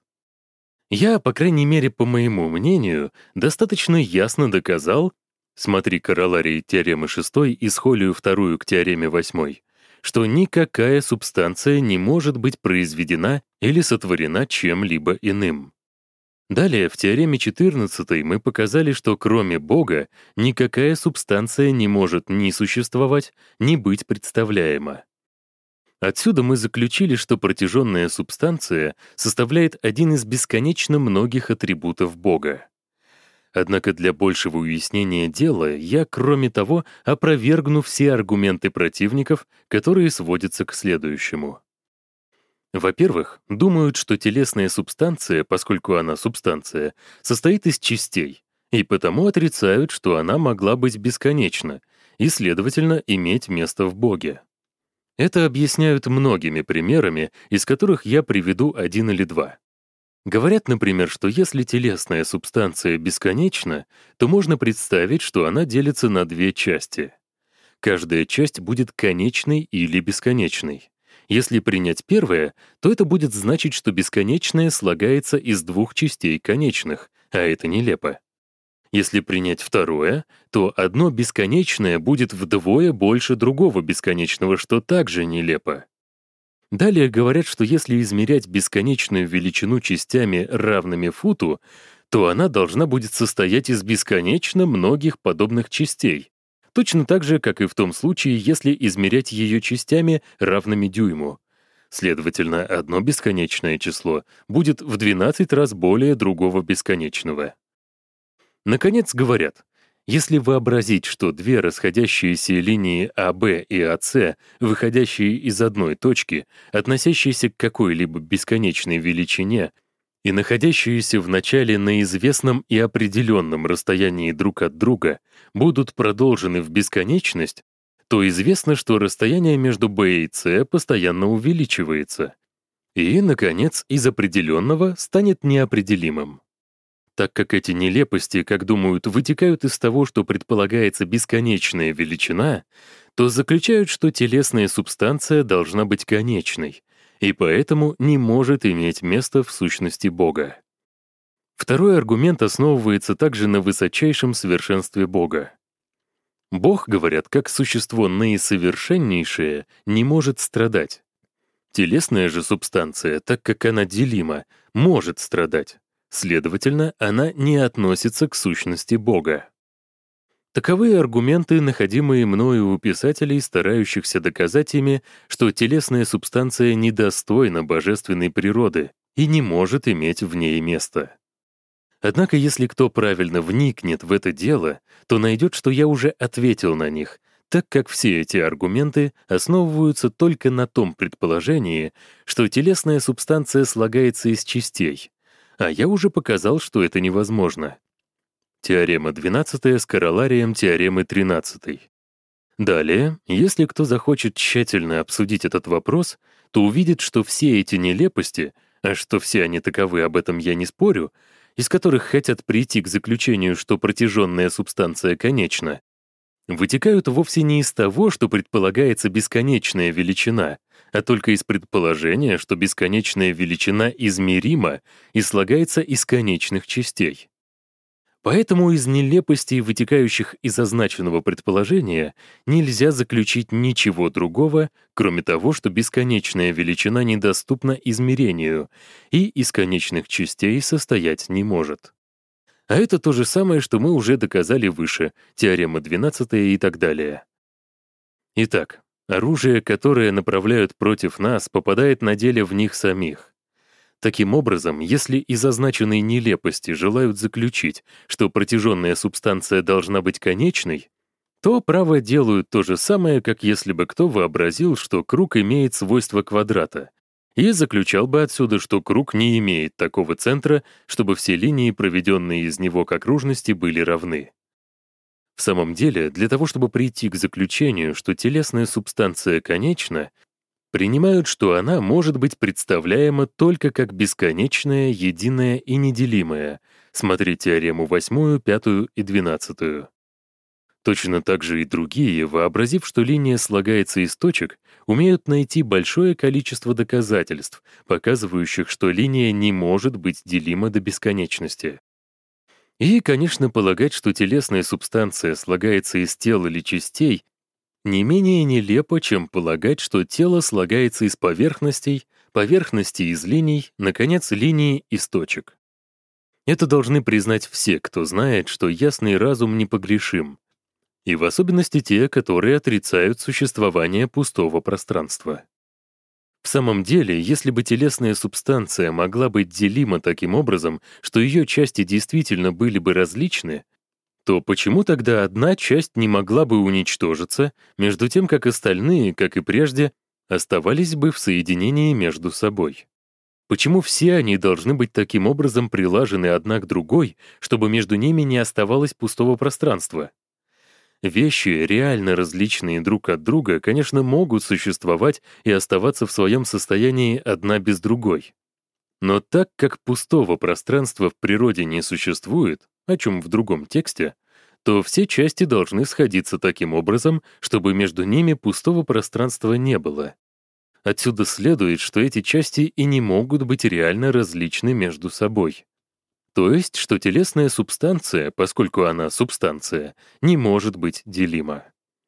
Я, по крайней мере, по моему мнению, достаточно ясно доказал, смотри короларий теоремы шестой и схолию вторую к теореме восьмой, что никакая субстанция не может быть произведена или сотворена чем-либо иным. Далее, в теореме четырнадцатой мы показали, что кроме Бога никакая субстанция не может ни существовать, ни быть представляема. Отсюда мы заключили, что протяженная субстанция составляет один из бесконечно многих атрибутов Бога. Однако для большего уяснения дела я, кроме того, опровергну все аргументы противников, которые сводятся к следующему. Во-первых, думают, что телесная субстанция, поскольку она субстанция, состоит из частей, и потому отрицают, что она могла быть бесконечна и, следовательно, иметь место в Боге. Это объясняют многими примерами, из которых я приведу один или два. Говорят, например, что если телесная субстанция бесконечна, то можно представить, что она делится на две части. Каждая часть будет конечной или бесконечной. Если принять первое, то это будет значить, что бесконечное слагается из двух частей конечных, а это нелепо. Если принять второе, то одно бесконечное будет вдвое больше другого бесконечного, что также нелепо. Далее говорят, что если измерять бесконечную величину частями, равными футу, то она должна будет состоять из бесконечно многих подобных частей, точно так же, как и в том случае, если измерять ее частями, равными дюйму. Следовательно, одно бесконечное число будет в двенадцать раз более другого бесконечного. Наконец, говорят, если вообразить, что две расходящиеся линии АВ и АС, выходящие из одной точки, относящиеся к какой-либо бесконечной величине и находящиеся в начале на известном и определенном расстоянии друг от друга, будут продолжены в бесконечность, то известно, что расстояние между Б и С постоянно увеличивается. И, наконец, из определенного станет неопределимым. Так как эти нелепости, как думают, вытекают из того, что предполагается бесконечная величина, то заключают, что телесная субстанция должна быть конечной, и поэтому не может иметь место в сущности Бога. Второй аргумент основывается также на высочайшем совершенстве Бога. Бог, говорят, как существо наисовершеннейшее, не может страдать. Телесная же субстанция, так как она делима, может страдать. Следовательно, она не относится к сущности Бога. Таковы аргументы, находимые мною у писателей, старающихся доказать ими, что телесная субстанция недостойна божественной природы и не может иметь в ней места. Однако, если кто правильно вникнет в это дело, то найдет, что я уже ответил на них, так как все эти аргументы основываются только на том предположении, что телесная субстанция слагается из частей, а я уже показал, что это невозможно. Теорема двенадцатая с короларием теоремы тринадцатой. Далее, если кто захочет тщательно обсудить этот вопрос, то увидит, что все эти нелепости, а что все они таковы, об этом я не спорю, из которых хотят прийти к заключению, что протяженная субстанция конечна, вытекают вовсе не из того, что предполагается бесконечная величина, а только из предположения, что бесконечная величина измерима и слагается из конечных частей. Поэтому из нелепостей, вытекающих из означенного предположения, нельзя заключить ничего другого, кроме того, что бесконечная величина недоступна измерению и из конечных частей состоять не может. А это то же самое, что мы уже доказали выше, теорема двенадцатая и так далее. Итак, оружие, которое направляют против нас, попадает на деле в них самих. Таким образом, если из означенной нелепости желают заключить, что протяженная субстанция должна быть конечной, то право делают то же самое, как если бы кто вообразил, что круг имеет свойства квадрата, и заключал бы отсюда, что круг не имеет такого центра, чтобы все линии, проведенные из него к окружности, были равны. В самом деле, для того, чтобы прийти к заключению, что телесная субстанция конечна, принимают, что она может быть представляема только как бесконечная, единая и неделимая. Смотри теорему восьмую, пятую и двенадцатую. Точно так же и другие, вообразив, что линия слагается из точек, умеют найти большое количество доказательств, показывающих, что линия не может быть делима до бесконечности. И, конечно, полагать, что телесная субстанция слагается из тел или частей, не менее нелепо, чем полагать, что тело слагается из поверхностей, поверхностей из линий, наконец, линии из точек. Это должны признать все, кто знает, что ясный разум непогрешим, и в особенности те, которые отрицают существование пустого пространства. В самом деле, если бы телесная субстанция могла быть делима таким образом, что ее части действительно были бы различны, то почему тогда одна часть не могла бы уничтожиться, между тем как остальные, как и прежде, оставались бы в соединении между собой? Почему все они должны быть таким образом прилажены одна к другой, чтобы между ними не оставалось пустого пространства? Вещи, реально различные друг от друга, конечно, могут существовать и оставаться в своем состоянии одна без другой. Но так как пустого пространства в природе не существует, о чем в другом тексте, то все части должны сходиться таким образом, чтобы между ними пустого пространства не было. Отсюда следует, что эти части и не могут быть реально различны между собой. То есть, что телесная субстанция, поскольку она субстанция, не может быть делима.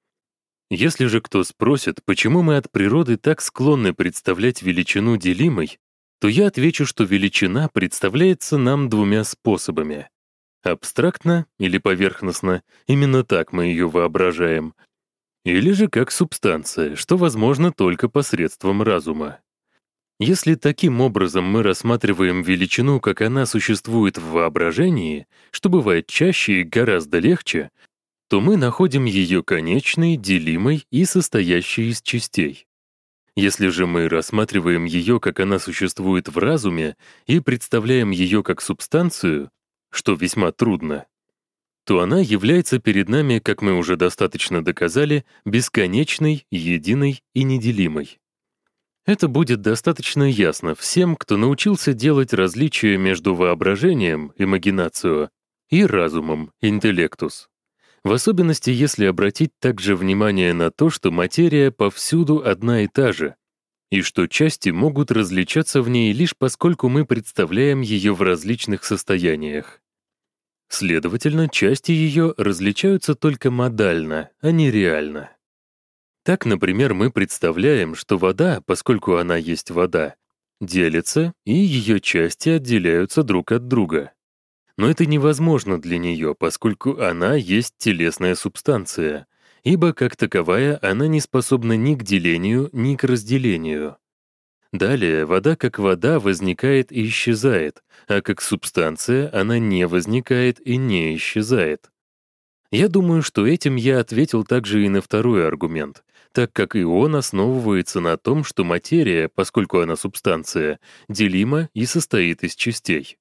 Если же кто спросит, почему мы от природы так склонны представлять величину делимой, то я отвечу, что величина представляется нам двумя способами. Абстрактно или поверхностно, именно так мы ее воображаем, или же как субстанция, что возможно только посредством разума. Если таким образом мы рассматриваем величину, как она существует в воображении, что бывает чаще и гораздо легче, то мы находим ее конечной, делимой и состоящей из частей. Если же мы рассматриваем ее, как она существует в разуме, и представляем ее как субстанцию, что весьма трудно, то она является перед нами, как мы уже достаточно доказали, бесконечной, единой и неделимой. Это будет достаточно ясно всем, кто научился делать различия между воображением, имагинацио, и разумом, интеллектус. В особенности, если обратить также внимание на то, что материя повсюду одна и та же, и что части могут различаться в ней лишь поскольку мы представляем ее в различных состояниях. Следовательно, части ее различаются только модально, а не реально. Так, например, мы представляем, что вода, поскольку она есть вода, делится, и ее части отделяются друг от друга. Но это невозможно для нее, поскольку она есть телесная субстанция, ибо, как таковая, она не способна ни к делению, ни к разделению. Далее, вода как вода возникает и исчезает, а как субстанция она не возникает и не исчезает. Я думаю, что этим я ответил также и на второй аргумент, так как и он основывается на том, что материя, поскольку она субстанция, делима и состоит из частей.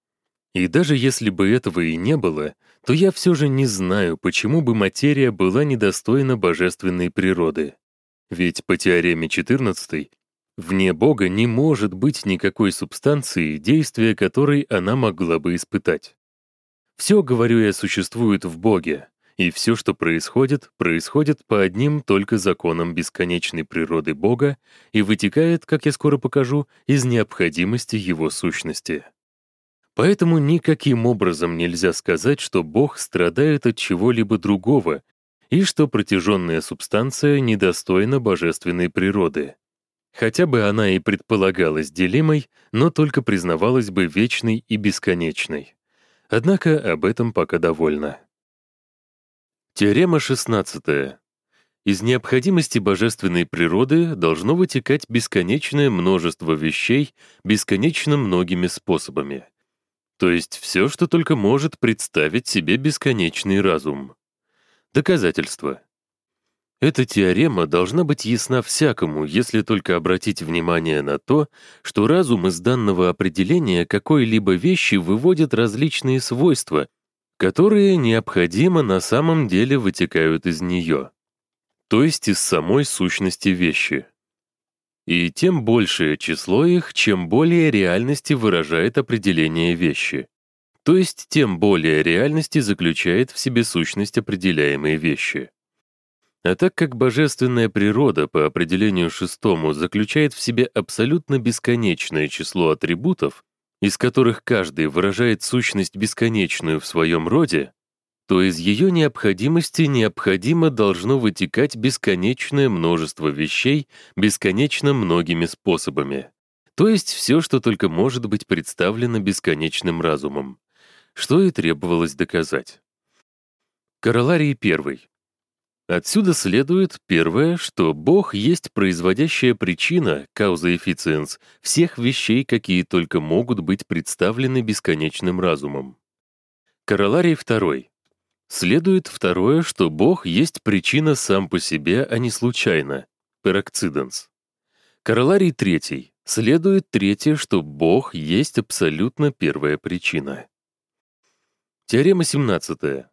И даже если бы этого и не было, то я все же не знаю, почему бы материя была недостойна божественной природы. Ведь по теореме четырнадцатой вне Бога не может быть никакой субстанции, действия которой она могла бы испытать. Все, говорю я, существует в Боге, и все, что происходит, происходит по одним только законам бесконечной природы Бога и вытекает, как я скоро покажу, из необходимости Его сущности. Поэтому никаким образом нельзя сказать, что Бог страдает от чего-либо другого и что протяженная субстанция недостойна божественной природы. Хотя бы она и предполагалась делимой, но только признавалась бы вечной и бесконечной. Однако об этом пока довольно. Теорема шестнадцатая. Из необходимости божественной природы должно вытекать бесконечное множество вещей бесконечно многими способами. То есть все, что только может представить себе бесконечный разум. Доказательство. Эта теорема должна быть ясна всякому, если только обратить внимание на то, что разум из данного определения какой-либо вещи выводит различные свойства, которые необходимо на самом деле вытекают из нее, то есть из самой сущности вещи. И тем большее число их, чем более реальности выражает определение вещи, то есть тем более реальности заключает в себе сущность определяемой вещи. А так как божественная природа по определению шестому заключает в себе абсолютно бесконечное число атрибутов, из которых каждый выражает сущность бесконечную в своем роде, то из ее необходимости необходимо должно вытекать бесконечное множество вещей бесконечно многими способами, то есть все, что только может быть представлено бесконечным разумом, что и требовалось доказать. Короларий первый. Отсюда следует, первое, что Бог есть производящая причина, causa efficiens, всех вещей, какие только могут быть представлены бесконечным разумом. Короларий второй. Следует, второе, что Бог есть причина сам по себе, а не случайно, per accidens. Короларий третий. Следует, третье, что Бог есть абсолютно первая причина. Теорема семнадцатая.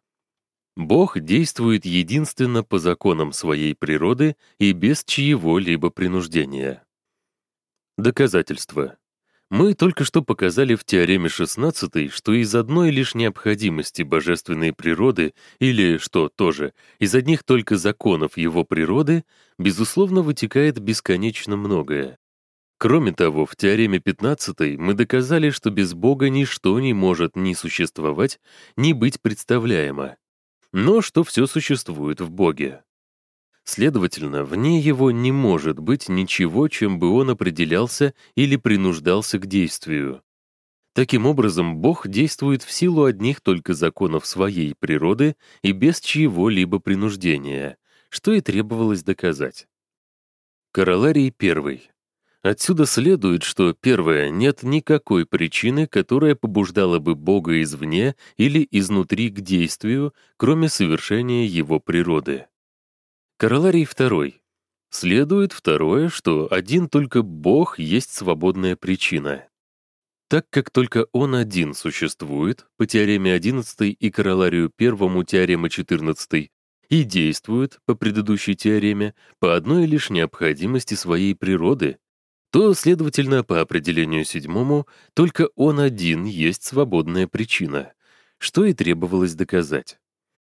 Бог действует единственно по законам своей природы и без чьего-либо принуждения. Доказательство. Мы только что показали в теореме шестнадцатой, что из одной лишь необходимости божественной природы, или, что тоже, из одних только законов его природы, безусловно, вытекает бесконечно многое. Кроме того, в теореме пятнадцатой мы доказали, что без Бога ничто не может ни существовать, ни быть представляемо, но что все существует в Боге. Следовательно, вне его не может быть ничего, чем бы он определялся или принуждался к действию. Таким образом, Бог действует в силу одних только законов своей природы и без чьего-либо принуждения, что и требовалось доказать. Короларий первый. Отсюда следует, что, первое, нет никакой причины, которая побуждала бы Бога извне или изнутри к действию, кроме совершения его природы. Короларий второй. Следует, второе, что один только Бог есть свободная причина. Так как только Он один существует, по теореме одиннадцатой и короларию первому теоремы четырнадцатой, и действует, по предыдущей теореме, по одной лишь необходимости своей природы, то, следовательно, по определению седьмому, только он один есть свободная причина, что и требовалось доказать.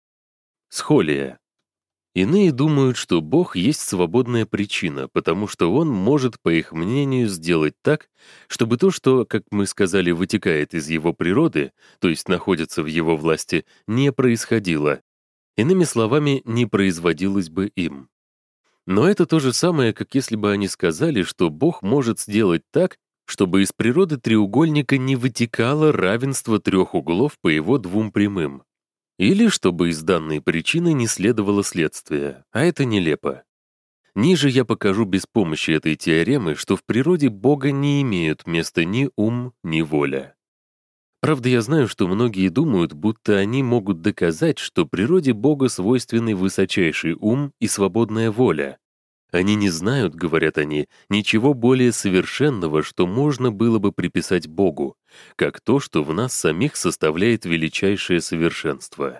Схолия. Иные думают, что Бог есть свободная причина, потому что Он может, по их мнению, сделать так, чтобы то, что, как мы сказали, вытекает из Его природы, то есть находится в Его власти, не происходило. Иными словами, не производилось бы им. Но это то же самое, как если бы они сказали, что Бог может сделать так, чтобы из природы треугольника не вытекало равенство трех углов по его двум прямым. Или чтобы из данной причины не следовало следствие, а это нелепо. Ниже я покажу без помощи этой теоремы, что в природе Бога не имеют места ни ум, ни воля. Правда, я знаю, что многие думают, будто они могут доказать, что природе Бога свойственны высочайший ум и свободная воля. Они не знают, говорят они, ничего более совершенного, что можно было бы приписать Богу, как то, что в нас самих составляет величайшее совершенство.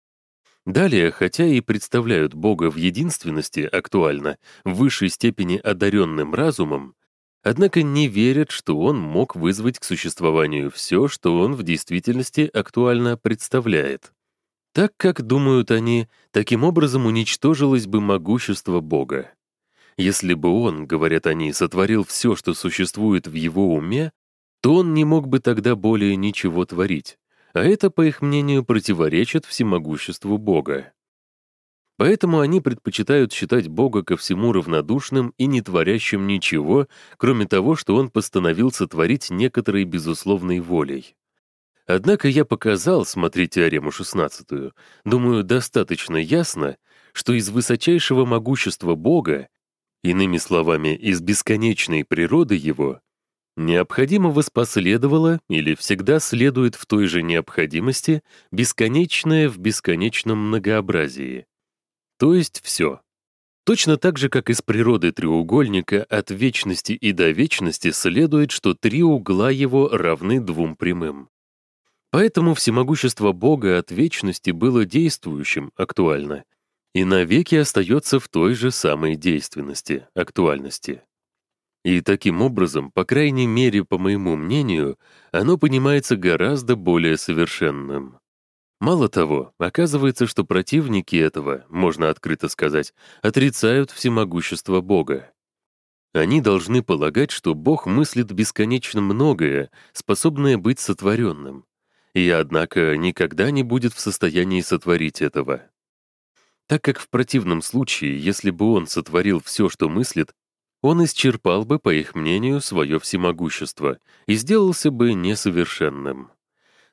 Далее, хотя и представляют Бога в единственности актуально, в высшей степени одаренным разумом, однако не верят, что он мог вызвать к существованию все, что он в действительности актуально представляет. Так как, думают они, таким образом уничтожилось бы могущество Бога. Если бы он, говорят они, сотворил все, что существует в его уме, то он не мог бы тогда более ничего творить, а это, по их мнению, противоречит всемогуществу Бога. Поэтому они предпочитают считать Бога ко всему равнодушным и не творящим ничего, кроме того, что Он постановил сотворить некоторой безусловной волей. Однако я показал, смотри теорему шестнадцатую, думаю, достаточно ясно, что из высочайшего могущества Бога, иными словами, из бесконечной природы Его, необходимо воспоследовало или всегда следует в той же необходимости бесконечное в бесконечном многообразии. То есть все. Точно так же, как из природы треугольника от вечности и до вечности следует, что три угла его равны двум прямым. Поэтому всемогущество Бога от вечности было действующим, актуально, и навеки остается в той же самой действенности, актуальности. И таким образом, по крайней мере, по моему мнению, оно понимается гораздо более совершенным. Мало того, оказывается, что противники этого, можно открыто сказать, отрицают всемогущество Бога. Они должны полагать, что Бог мыслит бесконечно многое, способное быть сотворенным, и, однако, никогда не будет в состоянии сотворить этого. Так как в противном случае, если бы Он сотворил все, что мыслит, Он исчерпал бы, по их мнению, свое всемогущество и сделался бы несовершенным.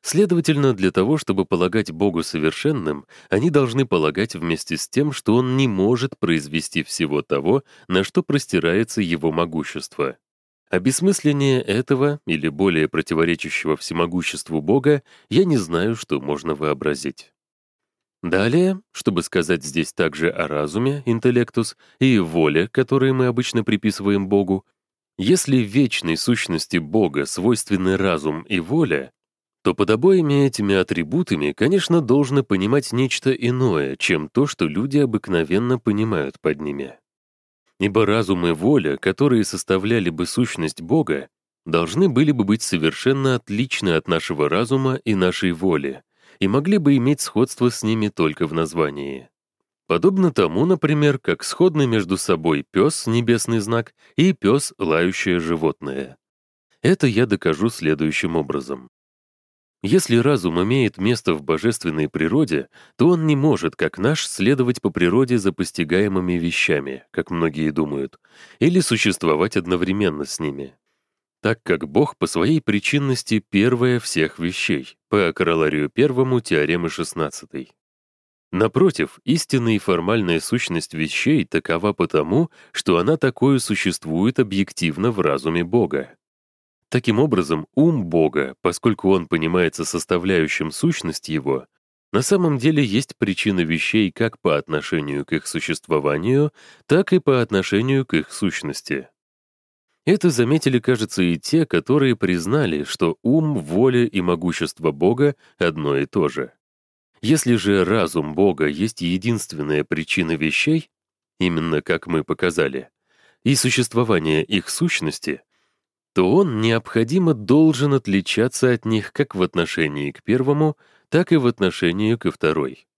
Следовательно, для того, чтобы полагать Богу совершенным, они должны полагать вместе с тем, что Он не может произвести всего того, на что простирается Его могущество. А бессмысление этого, или более противоречащего всемогуществу Бога, я не знаю, что можно вообразить. Далее, чтобы сказать здесь также о разуме, интеллектус, и воле, которые мы обычно приписываем Богу, если вечной сущности Бога свойственны разум и воля, то под обоими этими атрибутами, конечно, должно понимать нечто иное, чем то, что люди обыкновенно понимают под ними. Ибо разум и воля, которые составляли бы сущность Бога, должны были бы быть совершенно отличны от нашего разума и нашей воли, и могли бы иметь сходство с ними только в названии. Подобно тому, например, как сходны между собой пес, небесный знак, и пес, лающее животное. Это я докажу следующим образом. Если разум имеет место в божественной природе, то он не может, как наш, следовать по природе за постигаемыми вещами, как многие думают, или существовать одновременно с ними. Так как Бог по своей причинности первое всех вещей, по Короларию первому теоремы шестнадцатой. Напротив, истинная и формальная сущность вещей такова потому, что она такое существует объективно в разуме Бога. Таким образом, ум Бога, поскольку он понимается составляющим сущность Его, на самом деле есть причина вещей как по отношению к их существованию, так и по отношению к их сущности. Это заметили, кажется, и те, которые признали, что ум, воля и могущество Бога одно и то же. Если же разум Бога есть единственная причина вещей, именно как мы показали, и существование их сущности, то он необходимо должен отличаться от них как в отношении к первому, так и в отношении ко второй.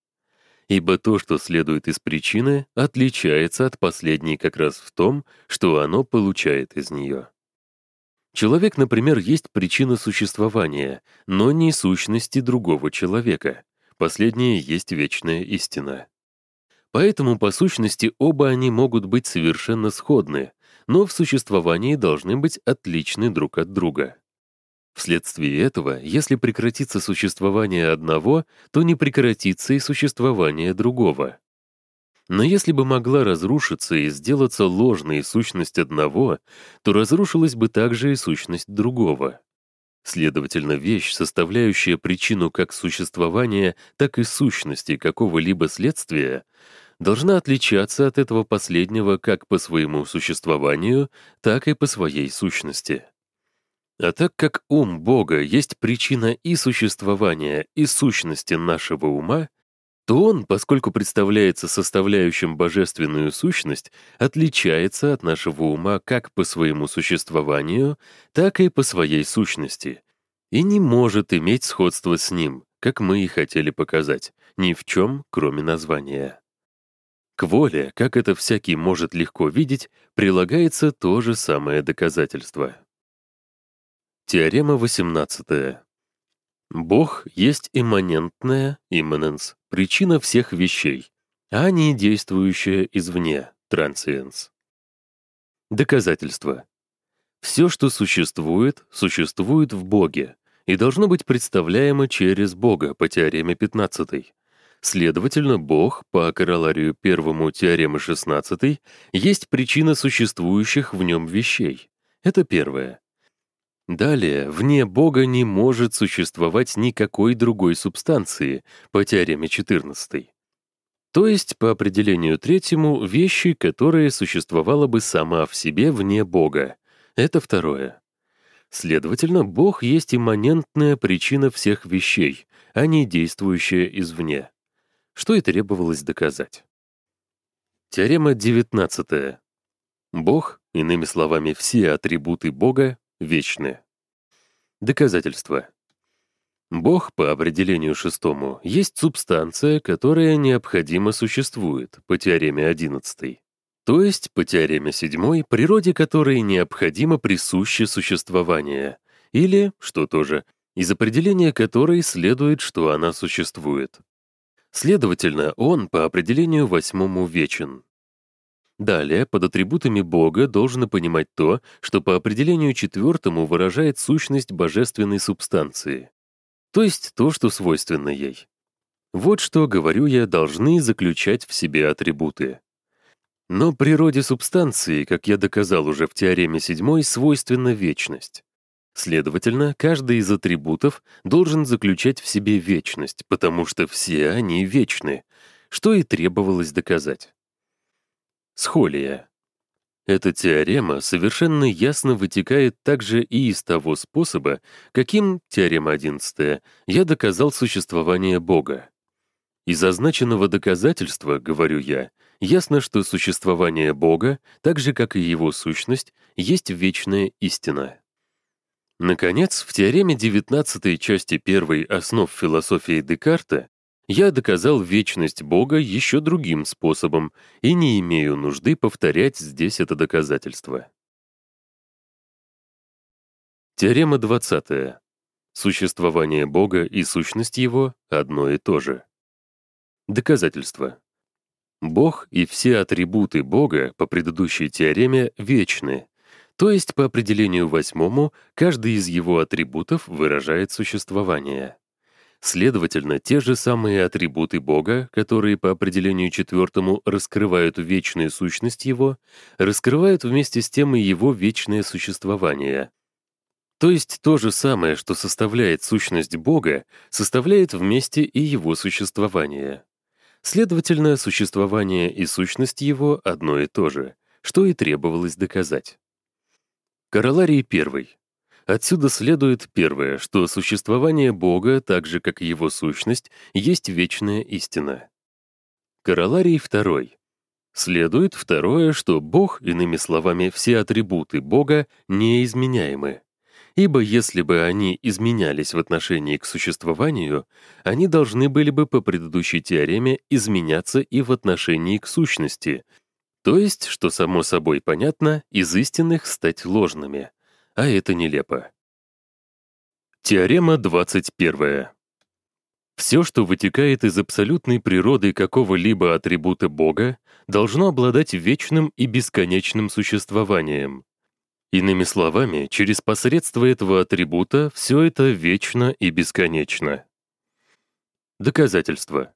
Ибо то, что следует из причины, отличается от последней как раз в том, что оно получает из нее. Человек, например, есть причина существования, но не сущности другого человека. Последнее есть вечная истина. Поэтому, по сущности, оба они могут быть совершенно сходны, но в существовании должны быть отличны друг от друга. Вследствие этого, если прекратится существование одного, то не прекратится и существование другого. Но если бы могла разрушиться и сделаться ложной сущность одного, то разрушилась бы также и сущность другого. Следовательно, вещь, составляющая причину как существования, так и сущности какого-либо следствия, должна отличаться от этого последнего как по своему существованию, так и по своей сущности. А так как ум Бога есть причина и существования, и сущности нашего ума, то он, поскольку представляется составляющим божественную сущность, отличается от нашего ума как по своему существованию, так и по своей сущности, и не может иметь сходства с ним, как мы и хотели показать, ни в чем, кроме названия. К воле, как это всякий может легко видеть, прилагается то же самое доказательство. Теорема восемнадцатая. Бог есть имманентная, имманенс, причина всех вещей, а не действующая извне, трансиенс. Доказательство. Все, что существует, существует в Боге и должно быть представляемо через Бога по теореме пятнадцатой. Следовательно, Бог, по Короларию первому теоремы шестнадцатой, есть причина существующих в нем вещей. Это первое. Далее, вне Бога не может существовать никакой другой субстанции, по теореме четырнадцатой. То есть, по определению третьему, вещи, которая существовала бы сама в себе вне Бога. Это второе. Следовательно, Бог есть имманентная причина всех вещей, а не действующая извне. Что и требовалось доказать. Теорема девятнадцатая. Бог, иными словами, все атрибуты Бога, вечны. Доказательство. Бог, по определению шестому, есть субстанция, которая необходимо существует, по теореме одиннадцатой. То есть, по теореме седьмой, природе которой необходимо присуще существование, или, что тоже, из определения которой следует, что она существует. Следовательно, он, по определению восьмому, вечен. Далее, под атрибутами Бога должно понимать то, что по определению четвертому выражает сущность божественной субстанции. то есть то, что свойственно ей. Вот что, говорю я, должны заключать в себе атрибуты. Но природе субстанции, как я доказал уже в теореме седьмой, свойственна вечность. Следовательно, каждый из атрибутов должен заключать в себе вечность, потому что все они вечны, что и требовалось доказать. Схолия. Эта теорема совершенно ясно вытекает также и из того способа, каким, теорема одиннадцатая, я доказал существование Бога. Из означенного доказательства, говорю я, ясно, что существование Бога, так же как и его сущность, есть вечная истина. Наконец, в теореме девятнадцатой части первой «Основ философии Декарта» я доказал вечность Бога еще другим способом и не имею нужды повторять здесь это доказательство. Теорема двадцатая. Существование Бога и сущность Его одно и то же. Доказательство. Бог и все атрибуты Бога по предыдущей теореме вечны, то есть по определению восьмому каждый из его атрибутов выражает существование. Следовательно, те же самые атрибуты Бога, которые по определению четвертому раскрывают вечную сущность Его, раскрывают вместе с тем и Его вечное существование. То есть то же самое, что составляет сущность Бога, составляет вместе и Его существование. Следовательно, существование и сущность Его одно и то же, что и требовалось доказать. Короларий первый. Отсюда следует первое, что существование Бога, так же как и Его сущность, есть вечная истина. Короларий второй. Следует второе, что Бог, иными словами, все атрибуты Бога, неизменяемы. Ибо если бы они изменялись в отношении к существованию, они должны были бы по предыдущей теореме изменяться и в отношении к сущности, то есть, что само собой понятно, из истинных стать ложными. А это нелепо. Теорема двадцать первая. Все, что вытекает из абсолютной природы какого-либо атрибута Бога, должно обладать вечным и бесконечным существованием. Иными словами, через посредство этого атрибута все это вечно и бесконечно. Доказательство.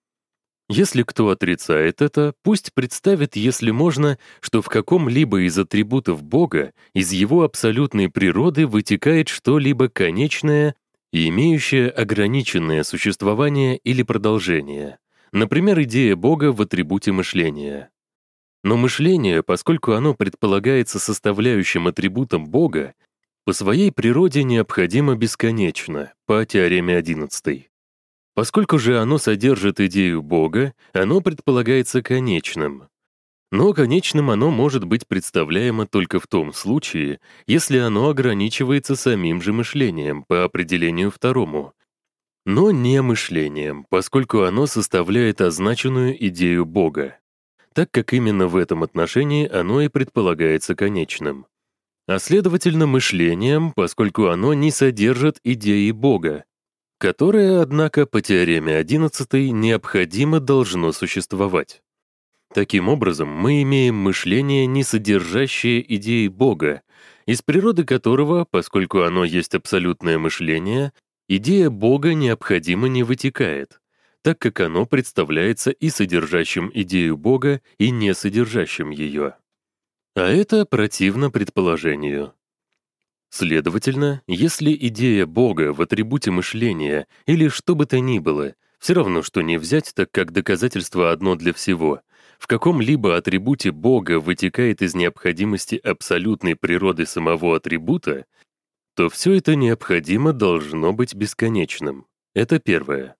Если кто отрицает это, пусть представит, если можно, что в каком-либо из атрибутов Бога из его абсолютной природы вытекает что-либо конечное и имеющее ограниченное существование или продолжение, например, идея Бога в атрибуте мышления. Но мышление, поскольку оно предполагается составляющим атрибутом Бога, по своей природе необходимо бесконечно, по теореме одиннадцатой. Поскольку же оно содержит идею Бога, оно предполагается конечным. Но конечным оно может быть представляемо только в том случае, если оно ограничивается самим же мышлением по определению второму, но не мышлением, поскольку оно составляет означенную идею Бога, так как именно в этом отношении оно и предполагается конечным. А следовательно, мышлением, поскольку оно не содержит идеи Бога, которое, однако, по теореме одиннадцатой необходимо должно существовать. Таким образом, мы имеем мышление, не содержащее идеи Бога, из природы которого, поскольку оно есть абсолютное мышление, идея Бога необходимо не вытекает, так как оно представляется и содержащим идею Бога, и не содержащим ее. А это противно предположению. Следовательно, если идея Бога в атрибуте мышления или что бы то ни было, все равно, что не взять, так как доказательство одно для всего, в каком-либо атрибуте Бога вытекает из необходимости абсолютной природы самого атрибута, то все это необходимо должно быть бесконечным. Это первое.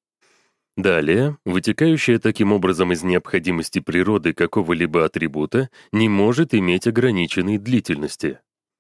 Далее, вытекающее таким образом из необходимости природы какого-либо атрибута не может иметь ограниченной длительности.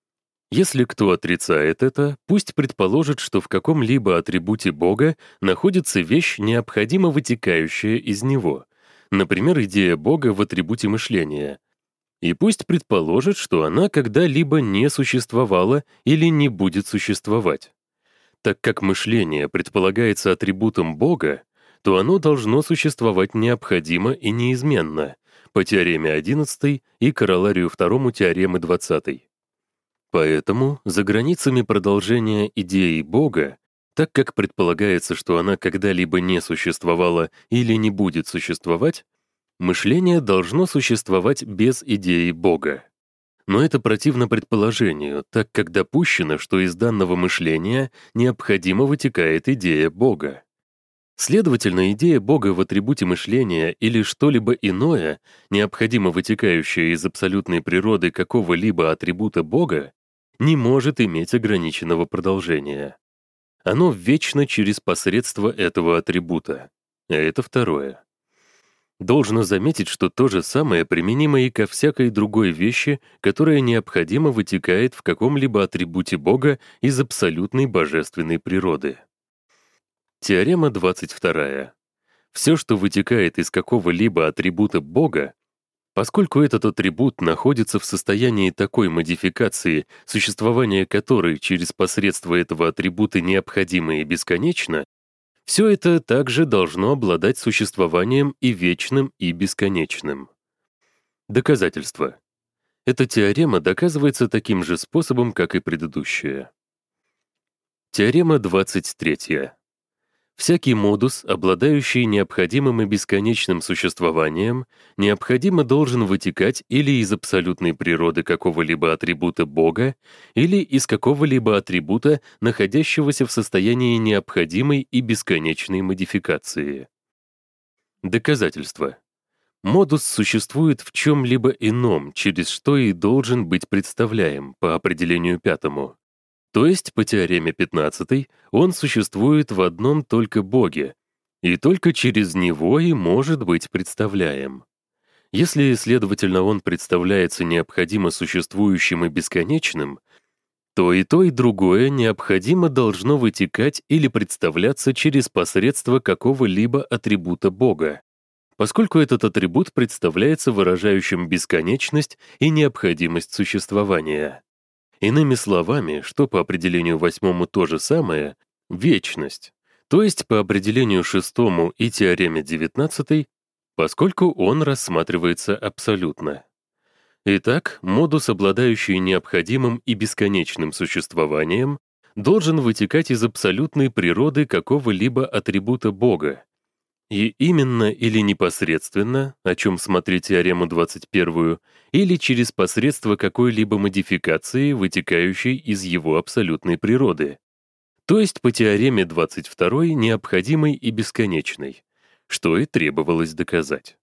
Если кто отрицает это, пусть предположит, что в каком-либо атрибуте Бога находится вещь, необходимо вытекающая из него, например, идея Бога в атрибуте мышления, и пусть предположит, что она когда-либо не существовала или не будет существовать. Так как мышление предполагается атрибутом Бога, то оно должно существовать необходимо и неизменно, по теореме одиннадцатой и короларию второму теоремы двадцатой. Поэтому за границами продолжения идеи Бога Так как предполагается, что она когда-либо не существовала или не будет существовать, мышление должно существовать без идеи Бога. Но это противно предположению, так как допущено, что из данного мышления необходимо вытекает идея Бога. Следовательно, идея Бога в атрибуте мышления или что-либо иное, необходимо вытекающее из абсолютной природы какого-либо атрибута Бога, не может иметь ограниченного продолжения. Оно вечно через посредство этого атрибута. А это второе. Должно заметить, что то же самое применимо и ко всякой другой вещи, которая необходимо вытекает в каком-либо атрибуте Бога из абсолютной божественной природы. Теорема двадцать вторая. Все, что вытекает из какого-либо атрибута Бога, поскольку этот атрибут находится в состоянии такой модификации, существование которой через посредство этого атрибута необходимо и бесконечно, все это также должно обладать существованием и вечным, и бесконечным. Доказательство. Эта теорема доказывается таким же способом, как и предыдущая. Теорема двадцать третья. Всякий модус, обладающий необходимым и бесконечным существованием, необходимо должен вытекать или из абсолютной природы какого-либо атрибута Бога, или из какого-либо атрибута, находящегося в состоянии необходимой и бесконечной модификации. Доказательство. Модус существует в чем-либо ином, через что и должен быть представляем, по определению пятому. То есть, по теореме пятнадцатой, он существует в одном только Боге, и только через него и может быть представляем. Если, следовательно, он представляется необходимо существующим и бесконечным, то и то, и другое необходимо должно вытекать или представляться через посредство какого-либо атрибута Бога, поскольку этот атрибут представляется выражающим бесконечность и необходимость существования. Иными словами, что по определению восьмому то же самое — вечность, то есть по определению шестому и теореме девятнадцатой, поскольку он рассматривается абсолютно. Итак, модус, обладающий необходимым и бесконечным существованием, должен вытекать из абсолютной природы какого-либо атрибута Бога. И именно или непосредственно, о чем смотри теорему двадцать первую, или через посредство какой-либо модификации, вытекающей из его абсолютной природы. То есть по теореме двадцать второй необходимой и бесконечной, что и требовалось доказать.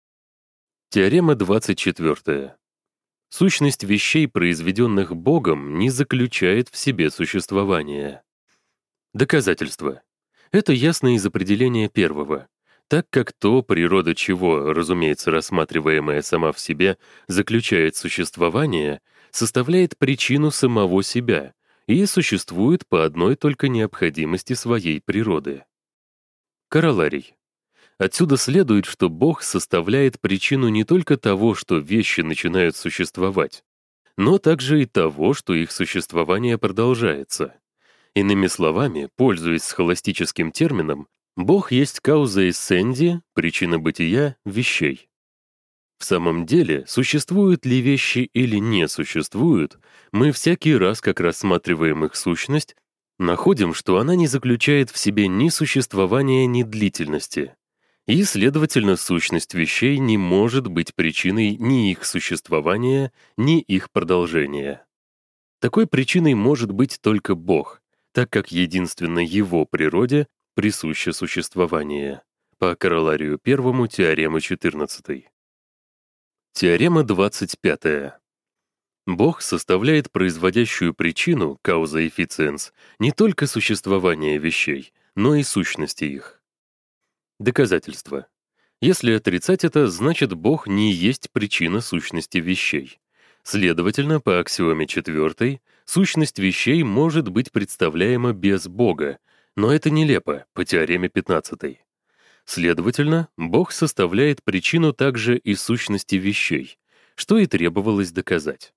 Теорема двадцать четвертая. Сущность вещей, произведенных Богом, не заключает в себе существование. Доказательство. Это ясно из определения первого, так как то, природа чего, разумеется, рассматриваемая сама в себе, заключает существование, составляет причину самого себя и существует по одной только необходимости своей природы. Короларий. Отсюда следует, что Бог составляет причину не только того, что вещи начинают существовать, но также и того, что их существование продолжается. Иными словами, пользуясь схоластическим термином, Бог есть кауза эссенди, причина бытия вещей. В самом деле, существуют ли вещи или не существуют, мы всякий раз, как рассматриваем их сущность, находим, что она не заключает в себе ни существования, ни длительности. И, следовательно, сущность вещей не может быть причиной ни их существования, ни их продолжения. Такой причиной может быть только Бог, так как единственно Его природе присуще существование. По короларию первому теоремы четырнадцатой. Теорема двадцать пятая. Бог составляет производящую причину, кауза efficiens, не только существование вещей, но и сущности их. Доказательство. Если отрицать это, значит Бог не есть причина сущности вещей. Следовательно, по аксиоме четвертой, сущность вещей может быть представляема без Бога, но это нелепо, по теореме пятнадцатой. Следовательно, Бог составляет причину также и сущности вещей, что и требовалось доказать.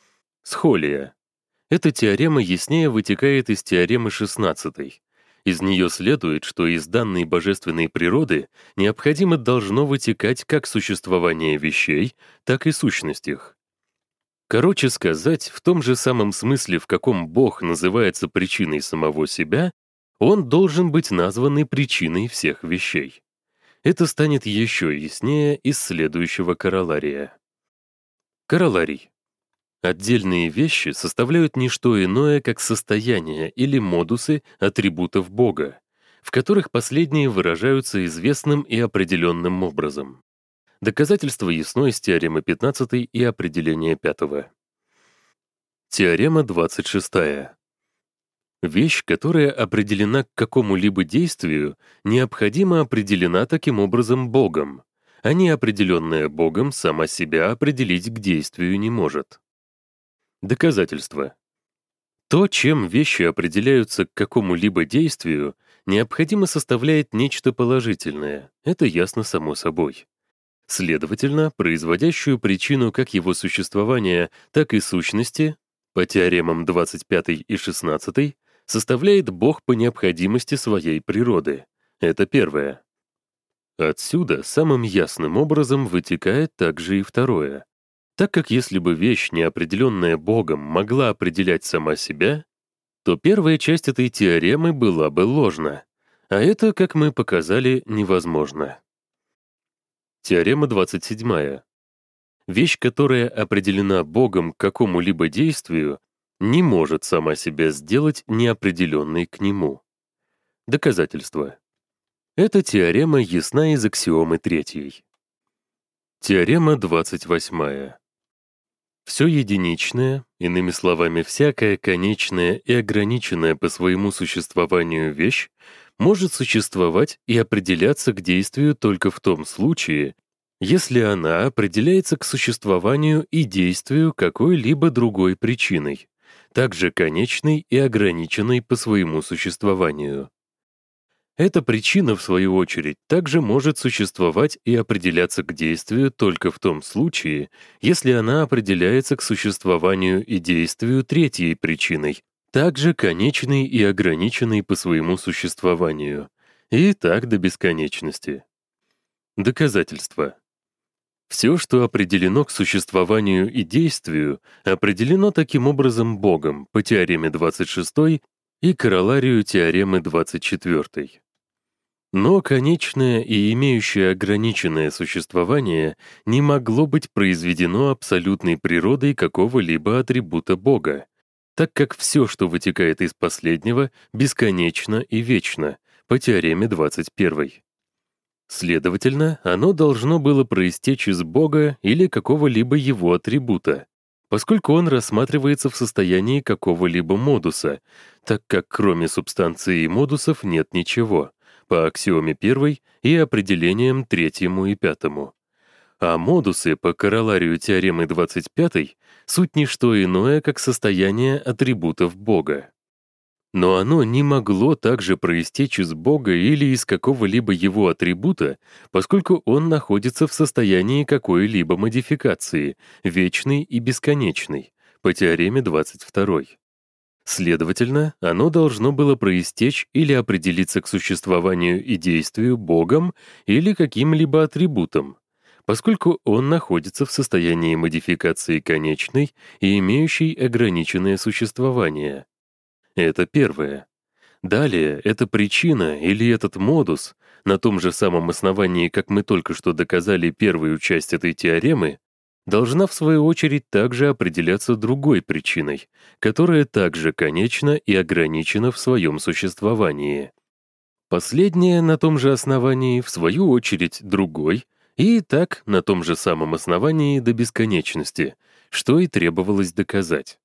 Схолия. Эта теорема яснее вытекает из теоремы шестнадцатой. Из нее следует, что из данной божественной природы необходимо должно вытекать как существование вещей, так и сущность их. Короче сказать, в том же самом смысле, в каком Бог называется причиной самого себя, он должен быть названной причиной всех вещей. Это станет еще яснее из следующего королария. Короларий. Отдельные вещи составляют не что иное, как состояния или модусы атрибутов Бога, в которых последние выражаются известным и определенным образом. Доказательство ясно из теоремы пятнадцатой и определения пятого. Теорема двадцать шестая. Вещь, которая определена к какому-либо действию, необходимо определена таким образом Богом, а не определенная Богом сама себя определить к действию не может. Доказательство. То, чем вещи определяются к какому-либо действию, необходимо составляет нечто положительное, это ясно само собой. Следовательно, производящую причину как его существования, так и сущности, по теоремам двадцать пятой и шестнадцатой, составляет Бог по необходимости своей природы. Это первое. Отсюда самым ясным образом вытекает также и второе. Так как если бы вещь, неопределенная Богом, могла определять сама себя, то первая часть этой теоремы была бы ложна, а это, как мы показали, невозможно. Теорема двадцать седьмая. Вещь, которая определена Богом к какому-либо действию, не может сама себя сделать неопределенной к нему. Доказательство. Эта теорема ясна из аксиомы третьей. Теорема двадцать восьмая. Все единичное, иными словами, всякая конечная и ограниченная по своему существованию вещь, может существовать и определяться к действию только в том случае, если она определяется к существованию и действию какой-либо другой причиной, также конечной и ограниченной по своему существованию. Эта причина, в свою очередь, также может существовать и определяться к действию только в том случае, если она определяется к существованию и действию третьей причиной, также конечной и ограниченной по своему существованию, и так до бесконечности. Доказательство. Все, что определено к существованию и действию, определено таким образом Богом по теореме двадцать шестой и короларию теоремы двадцать четвёртой. Но конечное и имеющее ограниченное существование не могло быть произведено абсолютной природой какого-либо атрибута Бога, так как все, что вытекает из последнего, бесконечно и вечно, по теореме двадцать первой. Следовательно, оно должно было проистечь из Бога или какого-либо его атрибута, поскольку он рассматривается в состоянии какого-либо модуса, так как кроме субстанции и модусов нет ничего, по аксиоме первой и определениям третьему и пятому. А модусы по короларию теоремы двадцать пятой суть не что иное, как состояние атрибутов Бога. Но оно не могло также проистечь из Бога или из какого-либо его атрибута, поскольку он находится в состоянии какой-либо модификации, вечной и бесконечной, по теореме двадцать второй. Следовательно, оно должно было проистечь или определиться к существованию и действию Богом или каким-либо атрибутом, поскольку он находится в состоянии модификации конечной и имеющей ограниченное существование. Это первое. Далее, эта причина или этот модус, на том же самом основании, как мы только что доказали первую часть этой теоремы, должна в свою очередь также определяться другой причиной, которая также конечна и ограничена в своем существовании. Последняя на том же основании, в свою очередь, другой, и так на том же самом основании до бесконечности, что и требовалось доказать.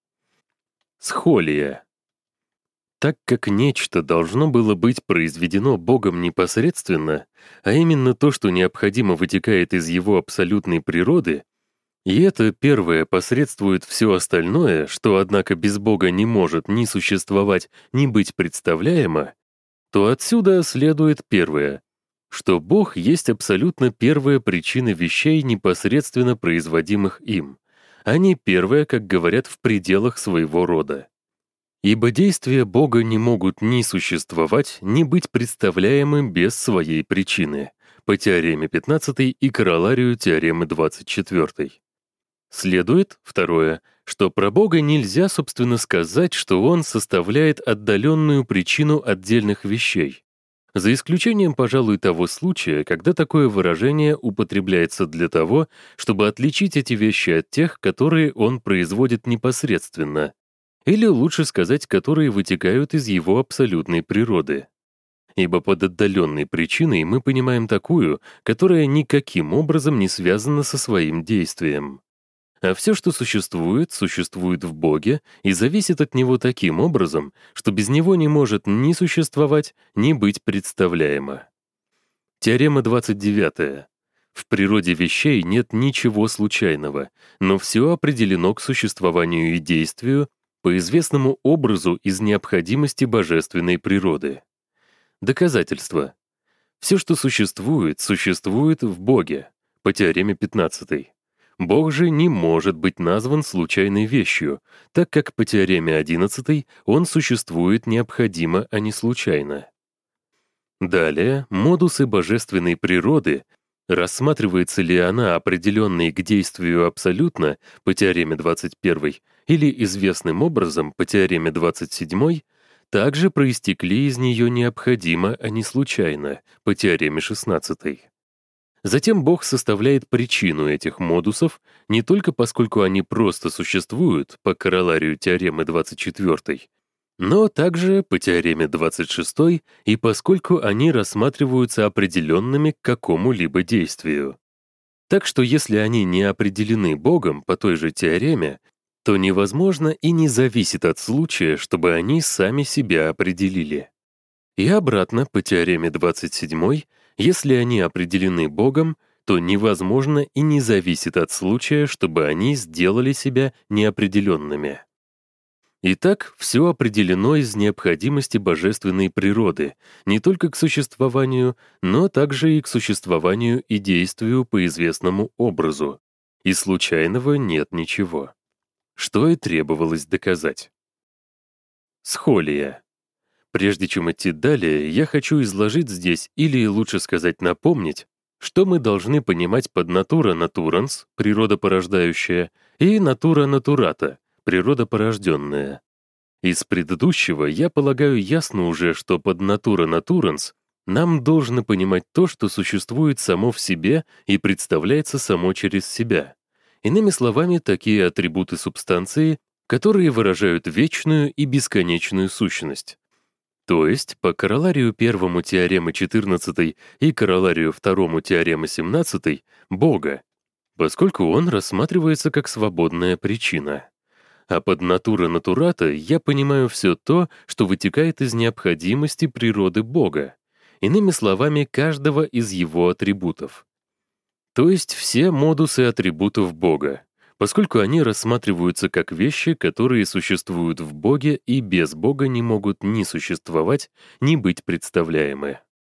Схолия. Так как нечто должно было быть произведено Богом непосредственно, а именно то, что необходимо вытекает из его абсолютной природы, и это первое посредствует все остальное, что, однако, без Бога не может ни существовать, ни быть представляемо, то отсюда следует первое, что Бог есть абсолютно первая причина вещей, непосредственно производимых им, а не первая, как говорят, в пределах своего рода. Ибо действия Бога не могут ни существовать, ни быть представляемым без своей причины, по теореме пятнадцатой и короларию теоремы двадцать четвёртой. Следует, второе, что про Бога нельзя, собственно, сказать, что Он составляет отдаленную причину отдельных вещей. За исключением, пожалуй, того случая, когда такое выражение употребляется для того, чтобы отличить эти вещи от тех, которые Он производит непосредственно, или, лучше сказать, которые вытекают из Его абсолютной природы. Ибо под отдаленной причиной мы понимаем такую, которая никаким образом не связана со своим действием. А все, что существует, существует в Боге и зависит от Него таким образом, что без Него не может ни существовать, ни быть представляемо. Теорема двадцать девятая. В природе вещей нет ничего случайного, но все определено к существованию и действию по известному образу из необходимости божественной природы. Доказательство. Все, что существует, существует в Боге, по теореме пятнадцатой. Бог же не может быть назван случайной вещью, так как по теореме одиннадцатой он существует необходимо, а не случайно. Далее, модусы божественной природы, рассматривается ли она определенной к действию абсолютно по теореме двадцать первой или известным образом по теореме двадцать седьмой, также проистекли из нее необходимо, а не случайно по теореме шестнадцатой. Затем Бог составляет причину этих модусов не только поскольку они просто существуют по короларию теоремы двадцать четвёртой, но также по теореме двадцать шестой и поскольку они рассматриваются определенными к какому-либо действию. Так что если они не определены Богом по той же теореме, то невозможно и не зависит от случая, чтобы они сами себя определили. И обратно по теореме двадцать седьмой, если они определены Богом, то невозможно и не зависит от случая, чтобы они сделали себя неопределенными. Итак, все определено из необходимости божественной природы, не только к существованию, но также и к существованию и действию по известному образу. И случайного нет ничего. Что и требовалось доказать. Схолия. Прежде чем идти далее, я хочу изложить здесь, или лучше сказать напомнить, что мы должны понимать под натура натуранс, природа порождающая, и натура натурата, природа порожденная. Из предыдущего я полагаю ясно уже, что под натура натуранс нам должно понимать то, что существует само в себе и представляется само через себя. Иными словами, такие атрибуты субстанции, которые выражают вечную и бесконечную сущность. То есть, по короларию первому теоремы четырнадцатой и короларию второму теоремы семнадцатой Бога, поскольку он рассматривается как свободная причина. А под натура натурата я понимаю все то, что вытекает из необходимости природы Бога, иными словами, каждого из его атрибутов. То есть все модусы атрибутов Бога, поскольку они рассматриваются как вещи, которые существуют в Боге и без Бога не могут ни существовать, ни быть представляемы.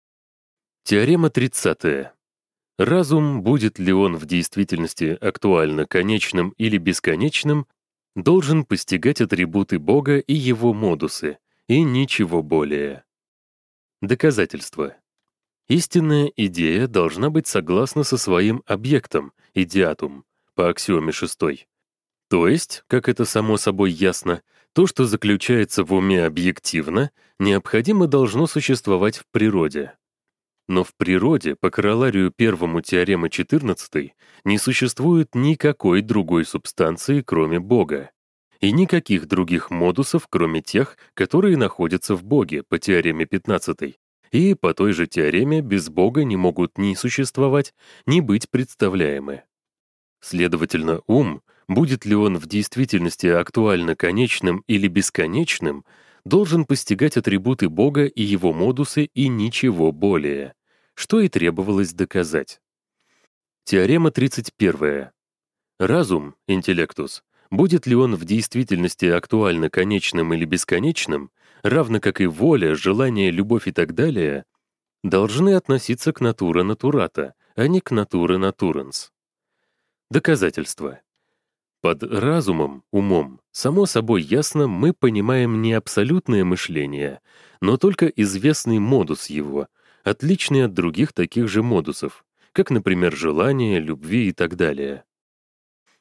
Теорема тридцатая. Разум, будет ли он в действительности актуально конечным или бесконечным, должен постигать атрибуты Бога и его модусы, и ничего более. Доказательство. Истинная идея должна быть согласна со своим объектом, идеатум, по аксиоме шестой. То есть, как это само собой ясно, то, что заключается в уме объективно, необходимо должно существовать в природе. Но в природе, по короларию первому теоремы четырнадцатой, не существует никакой другой субстанции, кроме Бога, и никаких других модусов, кроме тех, которые находятся в Боге, по теореме пятнадцатой, и по той же теореме без Бога не могут ни существовать, ни быть представляемы. Следовательно, ум, будет ли он в действительности актуально конечным или бесконечным, должен постигать атрибуты Бога и его модусы и ничего более, что и требовалось доказать. Теорема тридцать первая. Разум, интеллектус, будет ли он в действительности актуально конечным или бесконечным, равно как и воля, желание, любовь и так далее, должны относиться к натура натурата, а не к натура натуранс. Доказательство. Под разумом, умом, само собой ясно, мы понимаем не абсолютное мышление, но только известный модус его, отличный от других таких же модусов, как, например, желание, любви и так далее.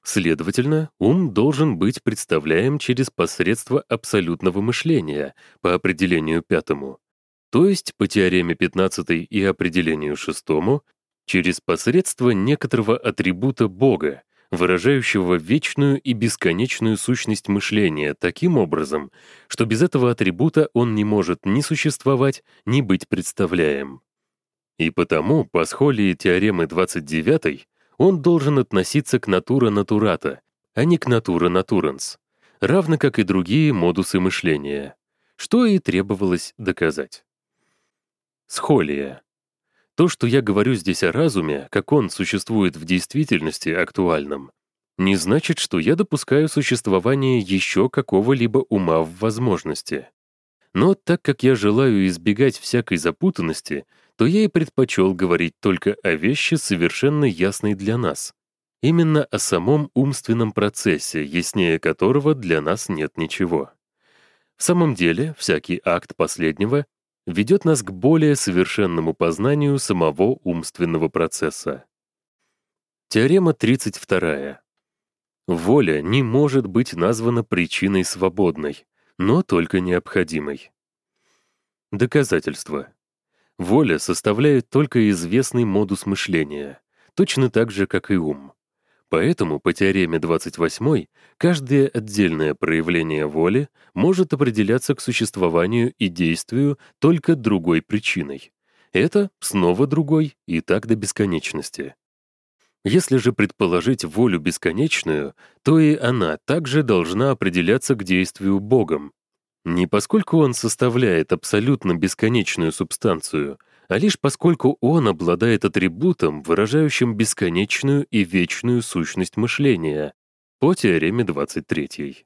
Следовательно, ум должен быть представляем через посредство абсолютного мышления по определению пятому, то есть по теореме пятнадцатой и определению шестому, через посредство некоторого атрибута Бога, выражающего вечную и бесконечную сущность мышления таким образом, что без этого атрибута он не может ни существовать, ни быть представляем. И потому, по схолии теоремы двадцать девятой, он должен относиться к натура натурата, а не к натура натуранс, равно как и другие модусы мышления, что и требовалось доказать. Схолия. То, что я говорю здесь о разуме, как он существует в действительности актуальном, не значит, что я допускаю существование еще какого-либо ума в возможности. Но так как я желаю избегать всякой запутанности, то я и предпочел говорить только о вещи, совершенно ясной для нас. Именно о самом умственном процессе, яснее которого для нас нет ничего. В самом деле, всякий акт последнего ведет нас к более совершенному познанию самого умственного процесса. Теорема тридцать вторая. Воля не может быть названа причиной свободной, но только необходимой. Доказательство. Воля составляет только известный модус мышления, точно так же, как и ум. Поэтому по теореме двадцать восьмой каждое отдельное проявление воли может определяться к существованию и действию только другой причиной. Это снова другой, и так до бесконечности. Если же предположить волю бесконечную, то и она также должна определяться к действию Богом. Не поскольку он составляет абсолютно бесконечную субстанцию, а лишь поскольку он обладает атрибутом, выражающим бесконечную и вечную сущность мышления, по теореме двадцать третьей.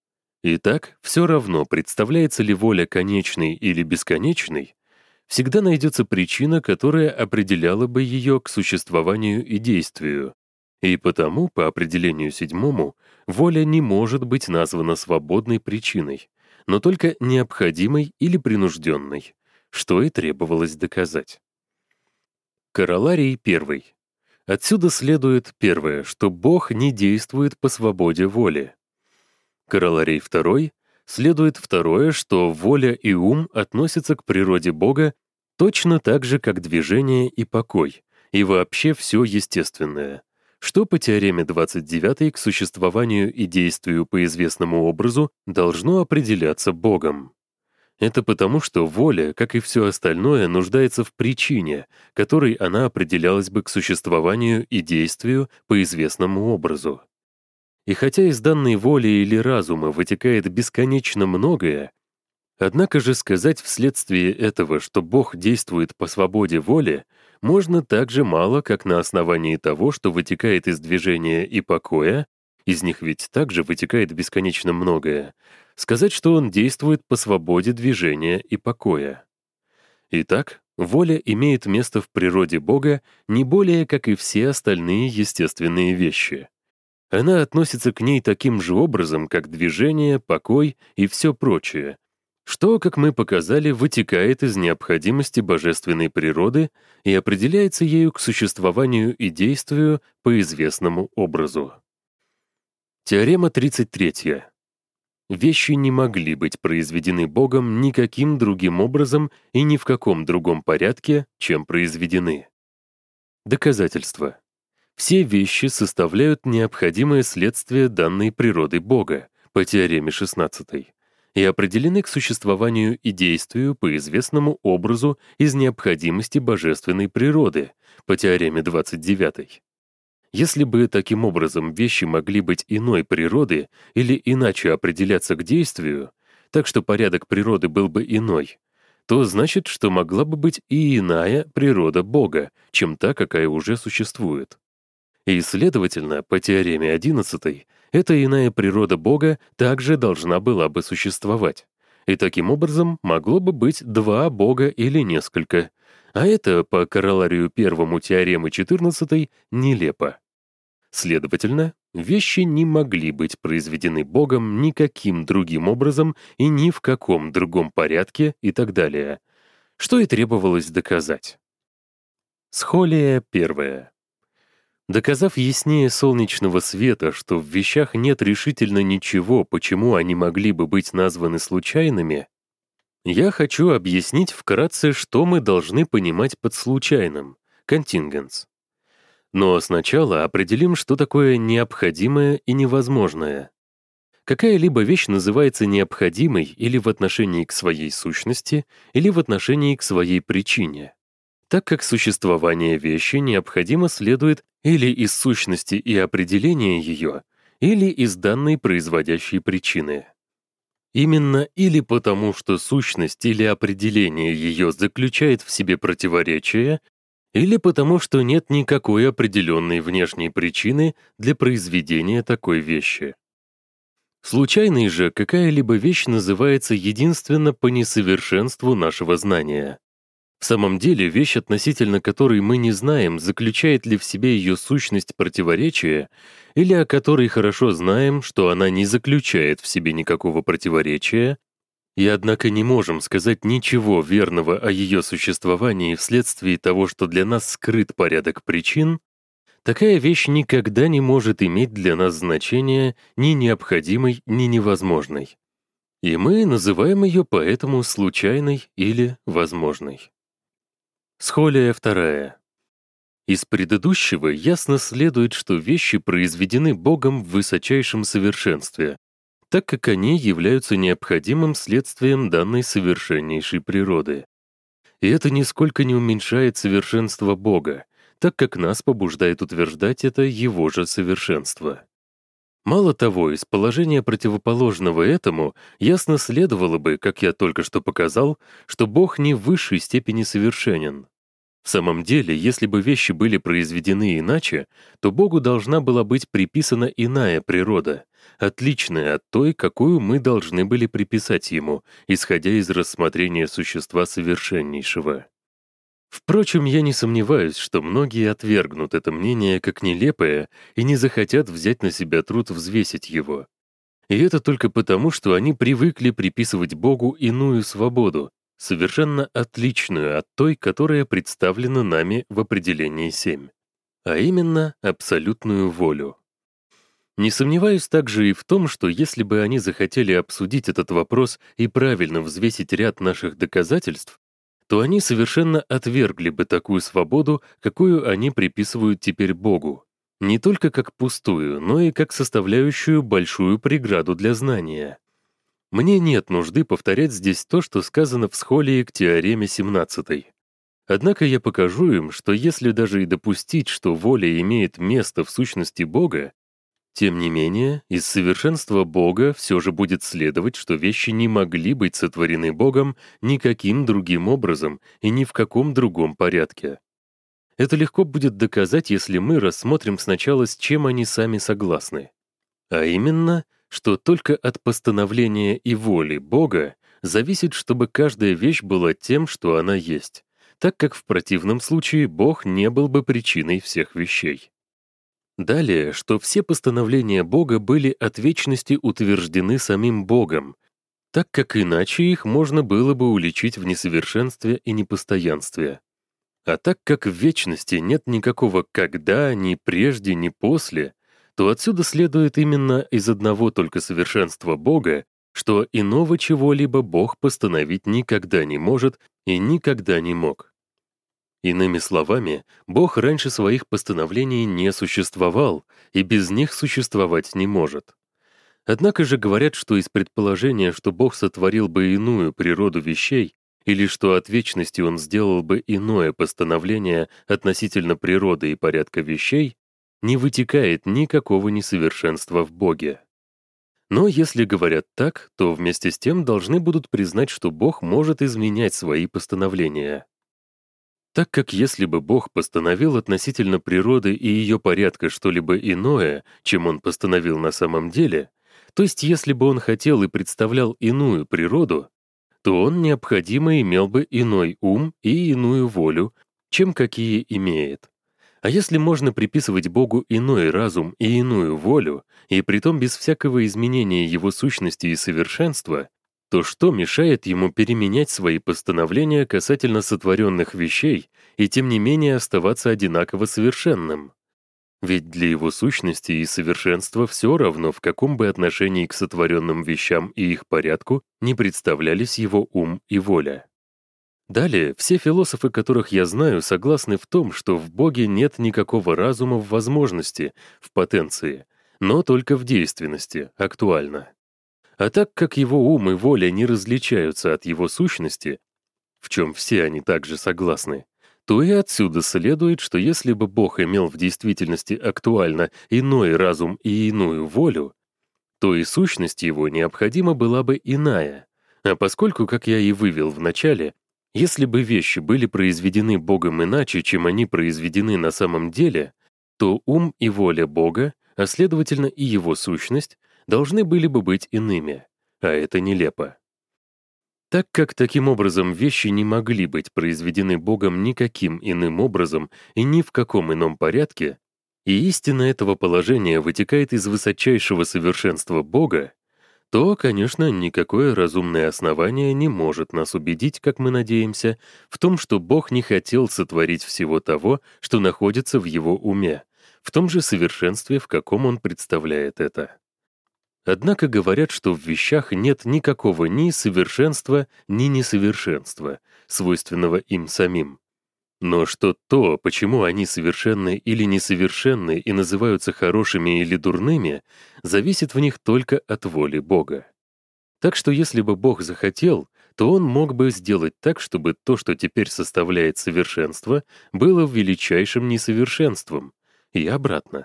Итак, все равно, представляется ли воля конечной или бесконечной, всегда найдется причина, которая определяла бы ее к существованию и действию, и потому, по определению седьмому, воля не может быть названа свободной причиной, но только необходимой или принужденной, что и требовалось доказать. Короларий первый. Отсюда следует первое, что Бог не действует по свободе воли. Короларий второй. Следует второе, что воля и ум относятся к природе Бога точно так же, как движение и покой, и вообще все естественное, что по теореме двадцать девятой к существованию и действию по известному образу должно определяться Богом. Это потому, что воля, как и все остальное, нуждается в причине, которой она определялась бы к существованию и действию по известному образу. И хотя из данной воли или разума вытекает бесконечно многое, однако же сказать вследствие этого, что Бог действует по свободе воли, можно так же мало, как на основании того, что вытекает из движения и покоя, из них ведь также вытекает бесконечно многое, сказать, что он действует по свободе движения и покоя. Итак, воля имеет место в природе Бога не более, как и все остальные естественные вещи. Она относится к ней таким же образом, как движение, покой и все прочее, что, как мы показали, вытекает из необходимости божественной природы и определяется ею к существованию и действию по известному образу. Теорема тридцать третья. Вещи не могли быть произведены Богом никаким другим образом и ни в каком другом порядке, чем произведены. Доказательство. Все вещи составляют необходимое следствие данной природы Бога по теореме шестнадцатой и определены к существованию и действию по известному образу из необходимости божественной природы по теореме двадцать девятой. Если бы таким образом вещи могли быть иной природы или иначе определяться к действию, так что порядок природы был бы иной, то значит, что могла бы быть и иная природа Бога, чем та, какая уже существует. И, следовательно, по теореме одиннадцатой, эта иная природа Бога также должна была бы существовать. И таким образом могло бы быть два Бога или несколько, а это, по короларию первому теоремы четырнадцатой, нелепо. Следовательно, вещи не могли быть произведены Богом никаким другим образом и ни в каком другом порядке и так далее, что и требовалось доказать. Схолия первая. Доказав яснее солнечного света, что в вещах нет решительно ничего, почему они могли бы быть названы случайными, я хочу объяснить вкратце, что мы должны понимать под случайным — contingents. Но сначала определим, что такое необходимое и невозможное. Какая-либо вещь называется необходимой или в отношении к своей сущности, или в отношении к своей причине, так как существование вещи необходимо следует или из сущности и определения ее, или из данной производящей причины. Именно или потому, что сущность или определение ее заключает в себе противоречие, или потому, что нет никакой определенной внешней причины для произведения такой вещи. Случайной же какая-либо вещь называется единственно по несовершенству нашего знания. В самом деле, вещь, относительно которой мы не знаем, заключает ли в себе ее сущность противоречия, или о которой хорошо знаем, что она не заключает в себе никакого противоречия, и однако не можем сказать ничего верного о ее существовании вследствие того, что для нас скрыт порядок причин, такая вещь никогда не может иметь для нас значения ни необходимой, ни невозможной. И мы называем ее поэтому случайной или возможной. Схолия вторая. Из предыдущего ясно следует, что вещи произведены Богом в высочайшем совершенстве, так как они являются необходимым следствием данной совершеннейшей природы. И это нисколько не уменьшает совершенство Бога, так как нас побуждает утверждать это Его же совершенство. Мало того, из положения противоположного этому ясно следовало бы, как я только что показал, что Бог не в высшей степени совершенен. В самом деле, если бы вещи были произведены иначе, то Богу должна была быть приписана иная природа, отличная от той, какую мы должны были приписать Ему, исходя из рассмотрения существа совершеннейшего. Впрочем, я не сомневаюсь, что многие отвергнут это мнение как нелепое и не захотят взять на себя труд взвесить его. И это только потому, что они привыкли приписывать Богу иную свободу, совершенно отличную от той, которая представлена нами в определении семь, а именно абсолютную волю. Не сомневаюсь также и в том, что если бы они захотели обсудить этот вопрос и правильно взвесить ряд наших доказательств, то они совершенно отвергли бы такую свободу, какую они приписывают теперь Богу, не только как пустую, но и как составляющую большую преграду для знания. Мне нет нужды повторять здесь то, что сказано в Схолии к теореме семнадцатой. Однако я покажу им, что если даже и допустить, что воля имеет место в сущности Бога, тем не менее, из совершенства Бога все же будет следовать, что вещи не могли быть сотворены Богом никаким другим образом и ни в каком другом порядке. Это легко будет доказать, если мы рассмотрим сначала, с чем они сами согласны. А именно, что только от постановления и воли Бога зависит, чтобы каждая вещь была тем, что она есть, так как в противном случае Бог не был бы причиной всех вещей. Далее, что все постановления Бога были от вечности утверждены самим Богом, так как иначе их можно было бы уличить в несовершенстве и непостоянстве. А так как в вечности нет никакого «когда», ни прежде, ни после, то отсюда следует именно из одного только совершенства Бога, что иного чего-либо Бог постановить никогда не может и никогда не мог. Иными словами, Бог раньше своих постановлений не существовал и без них существовать не может. Однако же говорят, что из предположения, что Бог сотворил бы иную природу вещей, или что от вечности Он сделал бы иное постановление относительно природы и порядка вещей, не вытекает никакого несовершенства в Боге. Но если говорят так, то вместе с тем должны будут признать, что Бог может изменять свои постановления. Так как если бы Бог постановил относительно природы и ее порядка что-либо иное, чем Он постановил на самом деле, то есть если бы Он хотел и представлял иную природу, то Он необходимо имел бы иной ум и иную волю, чем какие имеет. А если можно приписывать Богу иной разум и иную волю, и притом без всякого изменения Его сущности и совершенства, то что мешает Ему переменять свои постановления касательно сотворенных вещей и тем не менее оставаться одинаково совершенным? Ведь для его сущности и совершенства все равно, в каком бы отношении к сотворенным вещам и их порядку не представлялись его ум и воля. Далее, все философы, которых я знаю, согласны в том, что в Боге нет никакого разума в возможности, в потенции, но только в действенности, актуально. А так как его ум и воля не различаются от его сущности, в чем все они также согласны, то и отсюда следует, что если бы Бог имел в действительности актуально иной разум и иную волю, то и сущность его необходима была бы иная. А поскольку, как я и вывел в начале, если бы вещи были произведены Богом иначе, чем они произведены на самом деле, то ум и воля Бога, а следовательно и его сущность, должны были бы быть иными, а это нелепо. Так как таким образом вещи не могли быть произведены Богом никаким иным образом и ни в каком ином порядке, и истина этого положения вытекает из высочайшего совершенства Бога, то, конечно, никакое разумное основание не может нас убедить, как мы надеемся, в том, что Бог не хотел сотворить всего того, что находится в его уме, в том же совершенстве, в каком он представляет это. Однако говорят, что в вещах нет никакого ни совершенства, ни несовершенства, свойственного им самим. Но что то, почему они совершенны или несовершенны и называются хорошими или дурными, зависит в них только от воли Бога. Так что если бы Бог захотел, то Он мог бы сделать так, чтобы то, что теперь составляет совершенство, было величайшим несовершенством, и обратно.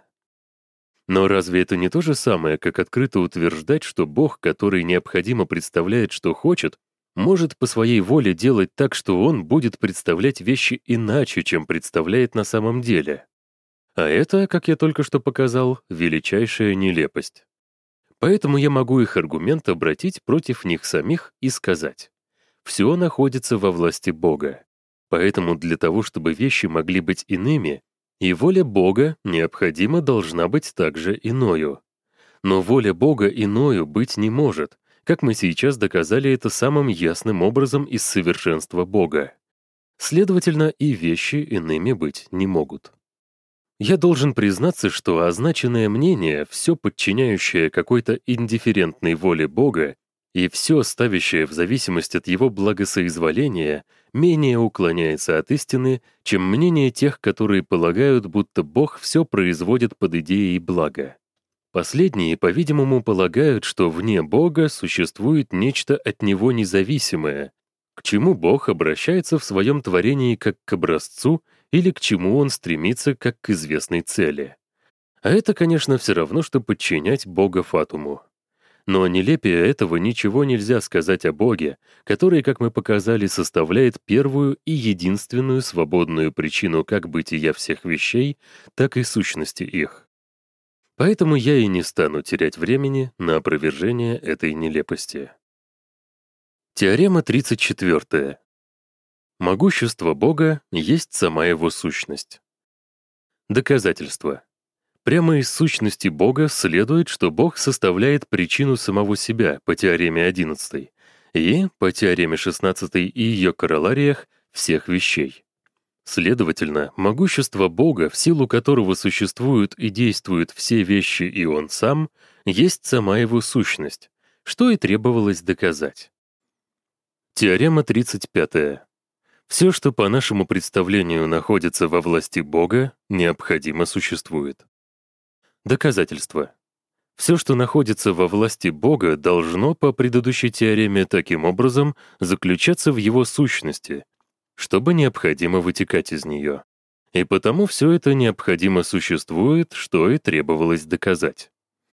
Но разве это не то же самое, как открыто утверждать, что Бог, который необходимо представляет, что хочет, может по своей воле делать так, что он будет представлять вещи иначе, чем представляет на самом деле? А это, как я только что показал, величайшая нелепость. Поэтому я могу их аргумент обратить против них самих и сказать: все находится во власти Бога. Поэтому для того, чтобы вещи могли быть иными, и воля Бога необходимо должна быть также иною. Но воля Бога иною быть не может, как мы сейчас доказали это самым ясным образом из совершенства Бога. Следовательно, и вещи иными быть не могут. Я должен признаться, что означенное мнение, все подчиняющее какой-то индифферентной воле Бога и все ставящее в зависимость от его благосоизволения, менее уклоняется от истины, чем мнение тех, которые полагают, будто Бог все производит под идеей блага. Последние, по-видимому, полагают, что вне Бога существует нечто от Него независимое, к чему Бог обращается в своем творении как к образцу или к чему Он стремится как к известной цели. А это, конечно, все равно, что подчинять Бога фатуму. Но нелепее этого ничего нельзя сказать о Боге, который, как мы показали, составляет первую и единственную свободную причину как бытия всех вещей, так и сущности их. Поэтому я и не стану терять времени на опровержение этой нелепости. Теорема тридцать четвёртая. Могущество Бога есть сама его сущность. Доказательство. Прямо из сущности Бога следует, что Бог составляет причину самого себя по теореме одиннадцатой и, по теореме шестнадцатой и ее королариях, всех вещей. Следовательно, могущество Бога, в силу которого существуют и действуют все вещи и Он сам, есть сама его сущность, что и требовалось доказать. Теорема тридцать пятая. Все, что по нашему представлению находится во власти Бога, необходимо существует. Доказательство. Все, что находится во власти Бога, должно по предыдущей теореме таким образом заключаться в его сущности, чтобы необходимо вытекать из нее. И потому все это необходимо существует, что и требовалось доказать.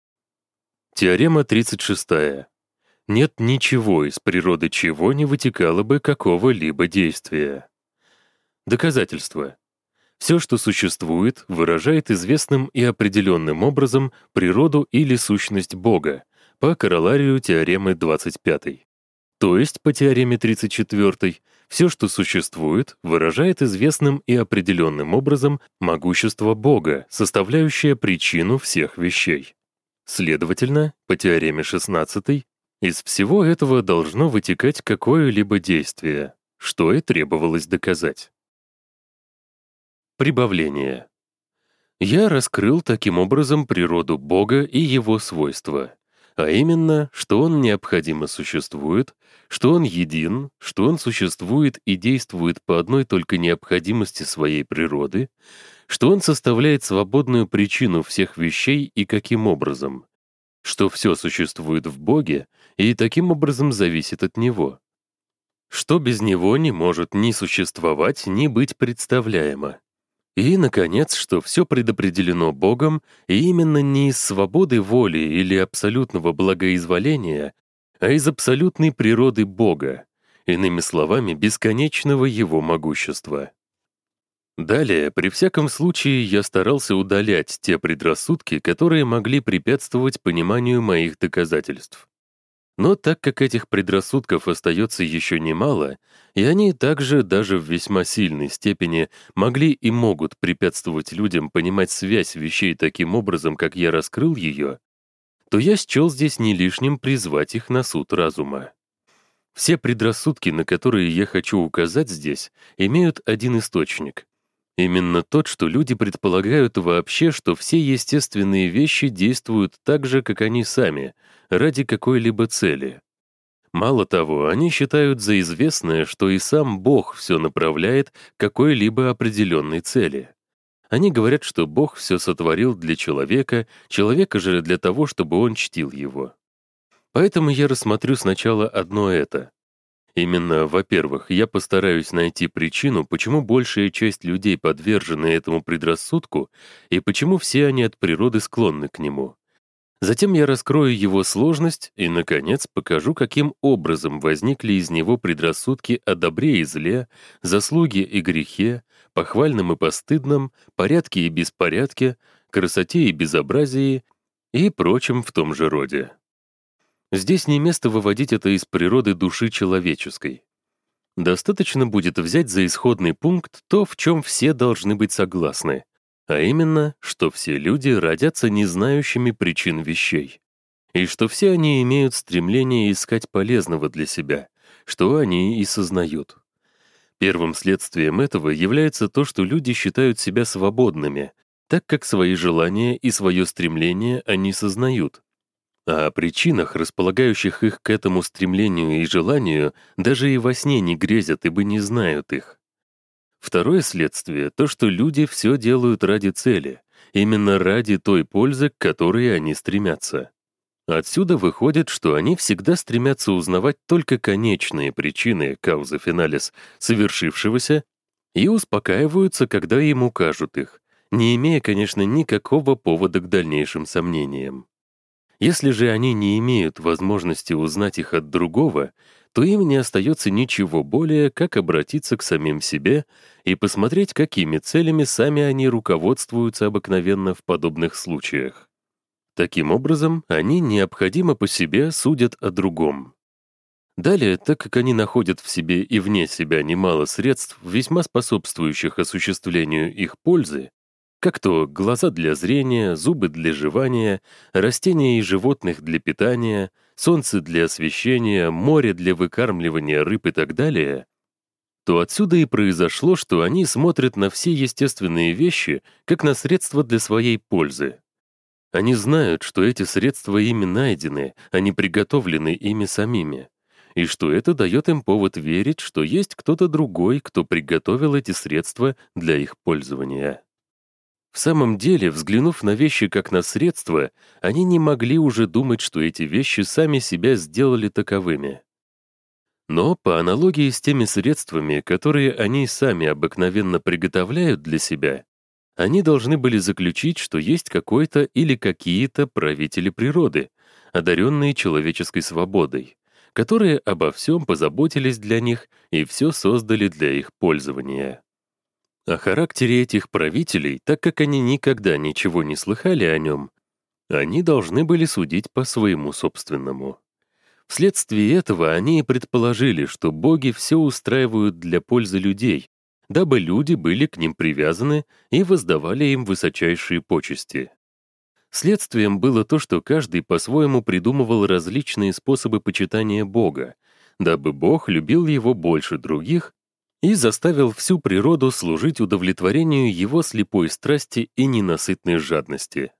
Теорема тридцать шестая. Нет ничего, из природы чего не вытекало бы какого-либо действия. Доказательство. Все, что существует, выражает известным и определенным образом природу или сущность Бога по короларию теоремы двадцать пятой. То есть, по теореме тридцать четвёртой, все, что существует, выражает известным и определенным образом могущество Бога, составляющее причину всех вещей. Следовательно, по теореме шестнадцатой, из всего этого должно вытекать какое-либо действие, что и требовалось доказать. Прибавление. Я раскрыл таким образом природу Бога и его свойства, а именно, что Он необходимо существует, что Он един, что Он существует и действует по одной только необходимости своей природы, что Он составляет свободную причину всех вещей и каким образом, что все существует в Боге и таким образом зависит от Него, что без Него не может ни существовать, ни быть представляемо. И, наконец, что все предопределено Богом, и именно не из свободы воли или абсолютного благоизволения, а из абсолютной природы Бога, иными словами, бесконечного Его могущества. Далее, при всяком случае, я старался удалять те предрассудки, которые могли препятствовать пониманию моих доказательств. Но так как этих предрассудков остается еще немало, и они также, даже в весьма сильной степени, могли и могут препятствовать людям понимать связь вещей таким образом, как я раскрыл ее, то я счел здесь не лишним призвать их на суд разума. Все предрассудки, на которые я хочу указать здесь, имеют один источник. Именно тот, что люди предполагают вообще, что все естественные вещи действуют так же, как они сами, ради какой-либо цели. Мало того, они считают за известное, что и сам Бог все направляет к какой-либо определенной цели. Они говорят, что Бог все сотворил для человека, человека же для того, чтобы он чтил его. Поэтому я рассмотрю сначала одно это. Именно, во-первых, я постараюсь найти причину, почему большая часть людей подвержены этому предрассудку и почему все они от природы склонны к нему. Затем я раскрою его сложность и, наконец, покажу, каким образом возникли из него предрассудки о добре и зле, заслуге и грехе, похвальном и постыдном, порядке и беспорядке, красоте и безобразии и прочем в том же роде. Здесь не место выводить это из природы души человеческой. Достаточно будет взять за исходный пункт то, в чем все должны быть согласны, а именно, что все люди родятся не знающими причин вещей, и что все они имеют стремление искать полезного для себя, что они и сознают. Первым следствием этого является то, что люди считают себя свободными, так как свои желания и свое стремление они сознают, а о причинах, располагающих их к этому стремлению и желанию, даже и во сне не грезят, ибо не знают их. Второе следствие — то, что люди все делают ради цели, именно ради той пользы, к которой они стремятся. Отсюда выходит, что они всегда стремятся узнавать только конечные причины, кауза финалис, совершившегося, и успокаиваются, когда им укажут их, не имея, конечно, никакого повода к дальнейшим сомнениям. Если же они не имеют возможности узнать их от другого, то им не остается ничего более, как обратиться к самим себе и посмотреть, какими целями сами они руководствуются обыкновенно в подобных случаях. Таким образом, они необходимо по себе судят о другом. Далее, так как они находят в себе и вне себя немало средств, весьма способствующих осуществлению их пользы, как то глаза для зрения, зубы для жевания, растения и животных для питания, солнце для освещения, море для выкармливания рыб и так далее, то отсюда и произошло, что они смотрят на все естественные вещи как на средства для своей пользы. Они знают, что эти средства ими найдены, а не приготовлены ими самими, и что это дает им повод верить, что есть кто-то другой, кто приготовил эти средства для их пользования. В самом деле, взглянув на вещи как на средства, они не могли уже думать, что эти вещи сами себя сделали таковыми. Но по аналогии с теми средствами, которые они сами обыкновенно приготовляют для себя, они должны были заключить, что есть какой-то или какие-то правители природы, одаренные человеческой свободой, которые обо всем позаботились для них и все создали для их пользования. О характере этих правителей, так как они никогда ничего не слыхали о нем, они должны были судить по своему собственному. Вследствие этого они и предположили, что боги все устраивают для пользы людей, дабы люди были к ним привязаны и воздавали им высочайшие почести. Следствием было то, что каждый по-своему придумывал различные способы почитания Бога, дабы Бог любил его больше других и заставил всю природу служить удовлетворению его слепой страсти и ненасытной жадности.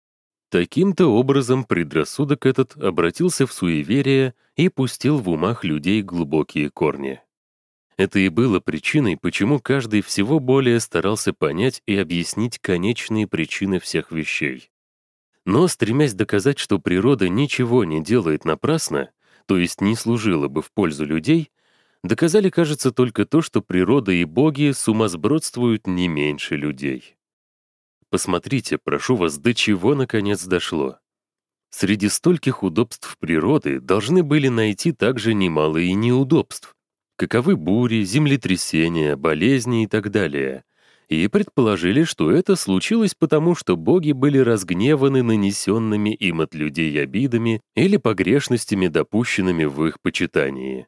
Таким-то образом предрассудок этот обратился в суеверие и пустил в умах людей глубокие корни. Это и было причиной, почему каждый всего более старался понять и объяснить конечные причины всех вещей. Но, стремясь доказать, что природа ничего не делает напрасно, то есть не служила бы в пользу людей, доказали, кажется, только то, что природа и боги сумасбродствуют не меньше людей. Посмотрите, прошу вас, до чего наконец дошло. Среди стольких удобств природы должны были найти также немало и неудобств, каковы бури, землетрясения, болезни и так далее, и предположили, что это случилось потому, что боги были разгневаны нанесенными им от людей обидами или погрешностями, допущенными в их почитании.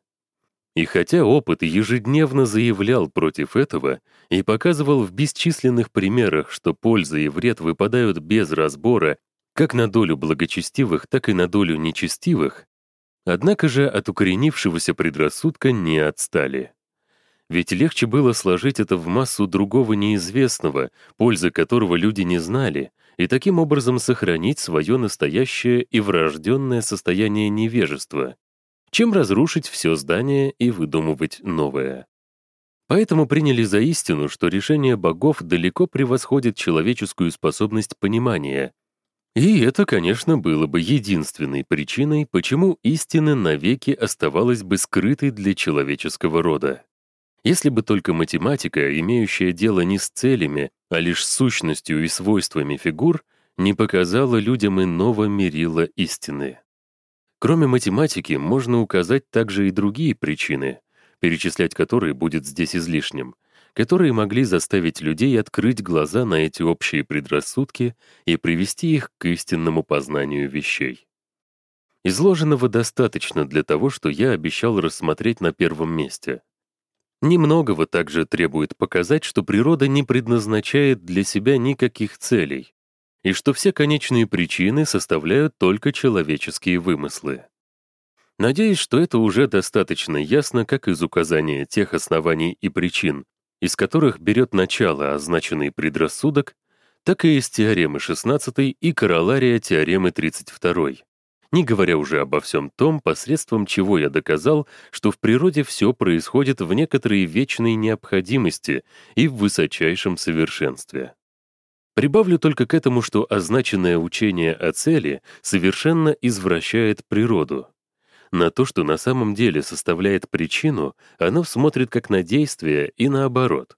И хотя опыт ежедневно заявлял против этого и показывал в бесчисленных примерах, что польза и вред выпадают без разбора как на долю благочестивых, так и на долю нечестивых, однако же от укоренившегося предрассудка не отстали. Ведь легче было сложить это в массу другого неизвестного, пользы которого люди не знали, и таким образом сохранить свое настоящее и врожденное состояние невежества, чем разрушить все здание и выдумывать новое. Поэтому приняли за истину, что решение богов далеко превосходит человеческую способность понимания. И это, конечно, было бы единственной причиной, почему истина навеки оставалась бы скрытой для человеческого рода. Если бы только математика, имеющая дело не с целями, а лишь с сущностью и свойствами фигур, не показала людям иного мерила истины. Кроме математики, можно указать также и другие причины, перечислять которые будет здесь излишним, которые могли заставить людей открыть глаза на эти общие предрассудки и привести их к истинному познанию вещей. Изложенного достаточно для того, что я обещал рассмотреть на первом месте. Немногого также требует показать, что природа не предназначает для себя никаких целей, и что все конечные причины составляют только человеческие вымыслы. Надеюсь, что это уже достаточно ясно как из указания тех оснований и причин, из которых берет начало означенный предрассудок, так и из теоремы шестнадцатой и королария теоремы тридцать второй, не говоря уже обо всем том, посредством чего я доказал, что в природе все происходит в некоторой вечной необходимости и в высочайшем совершенстве. Прибавлю только к этому, что означенное учение о цели совершенно извращает природу. На то, что на самом деле составляет причину, оно смотрит как на действие и наоборот.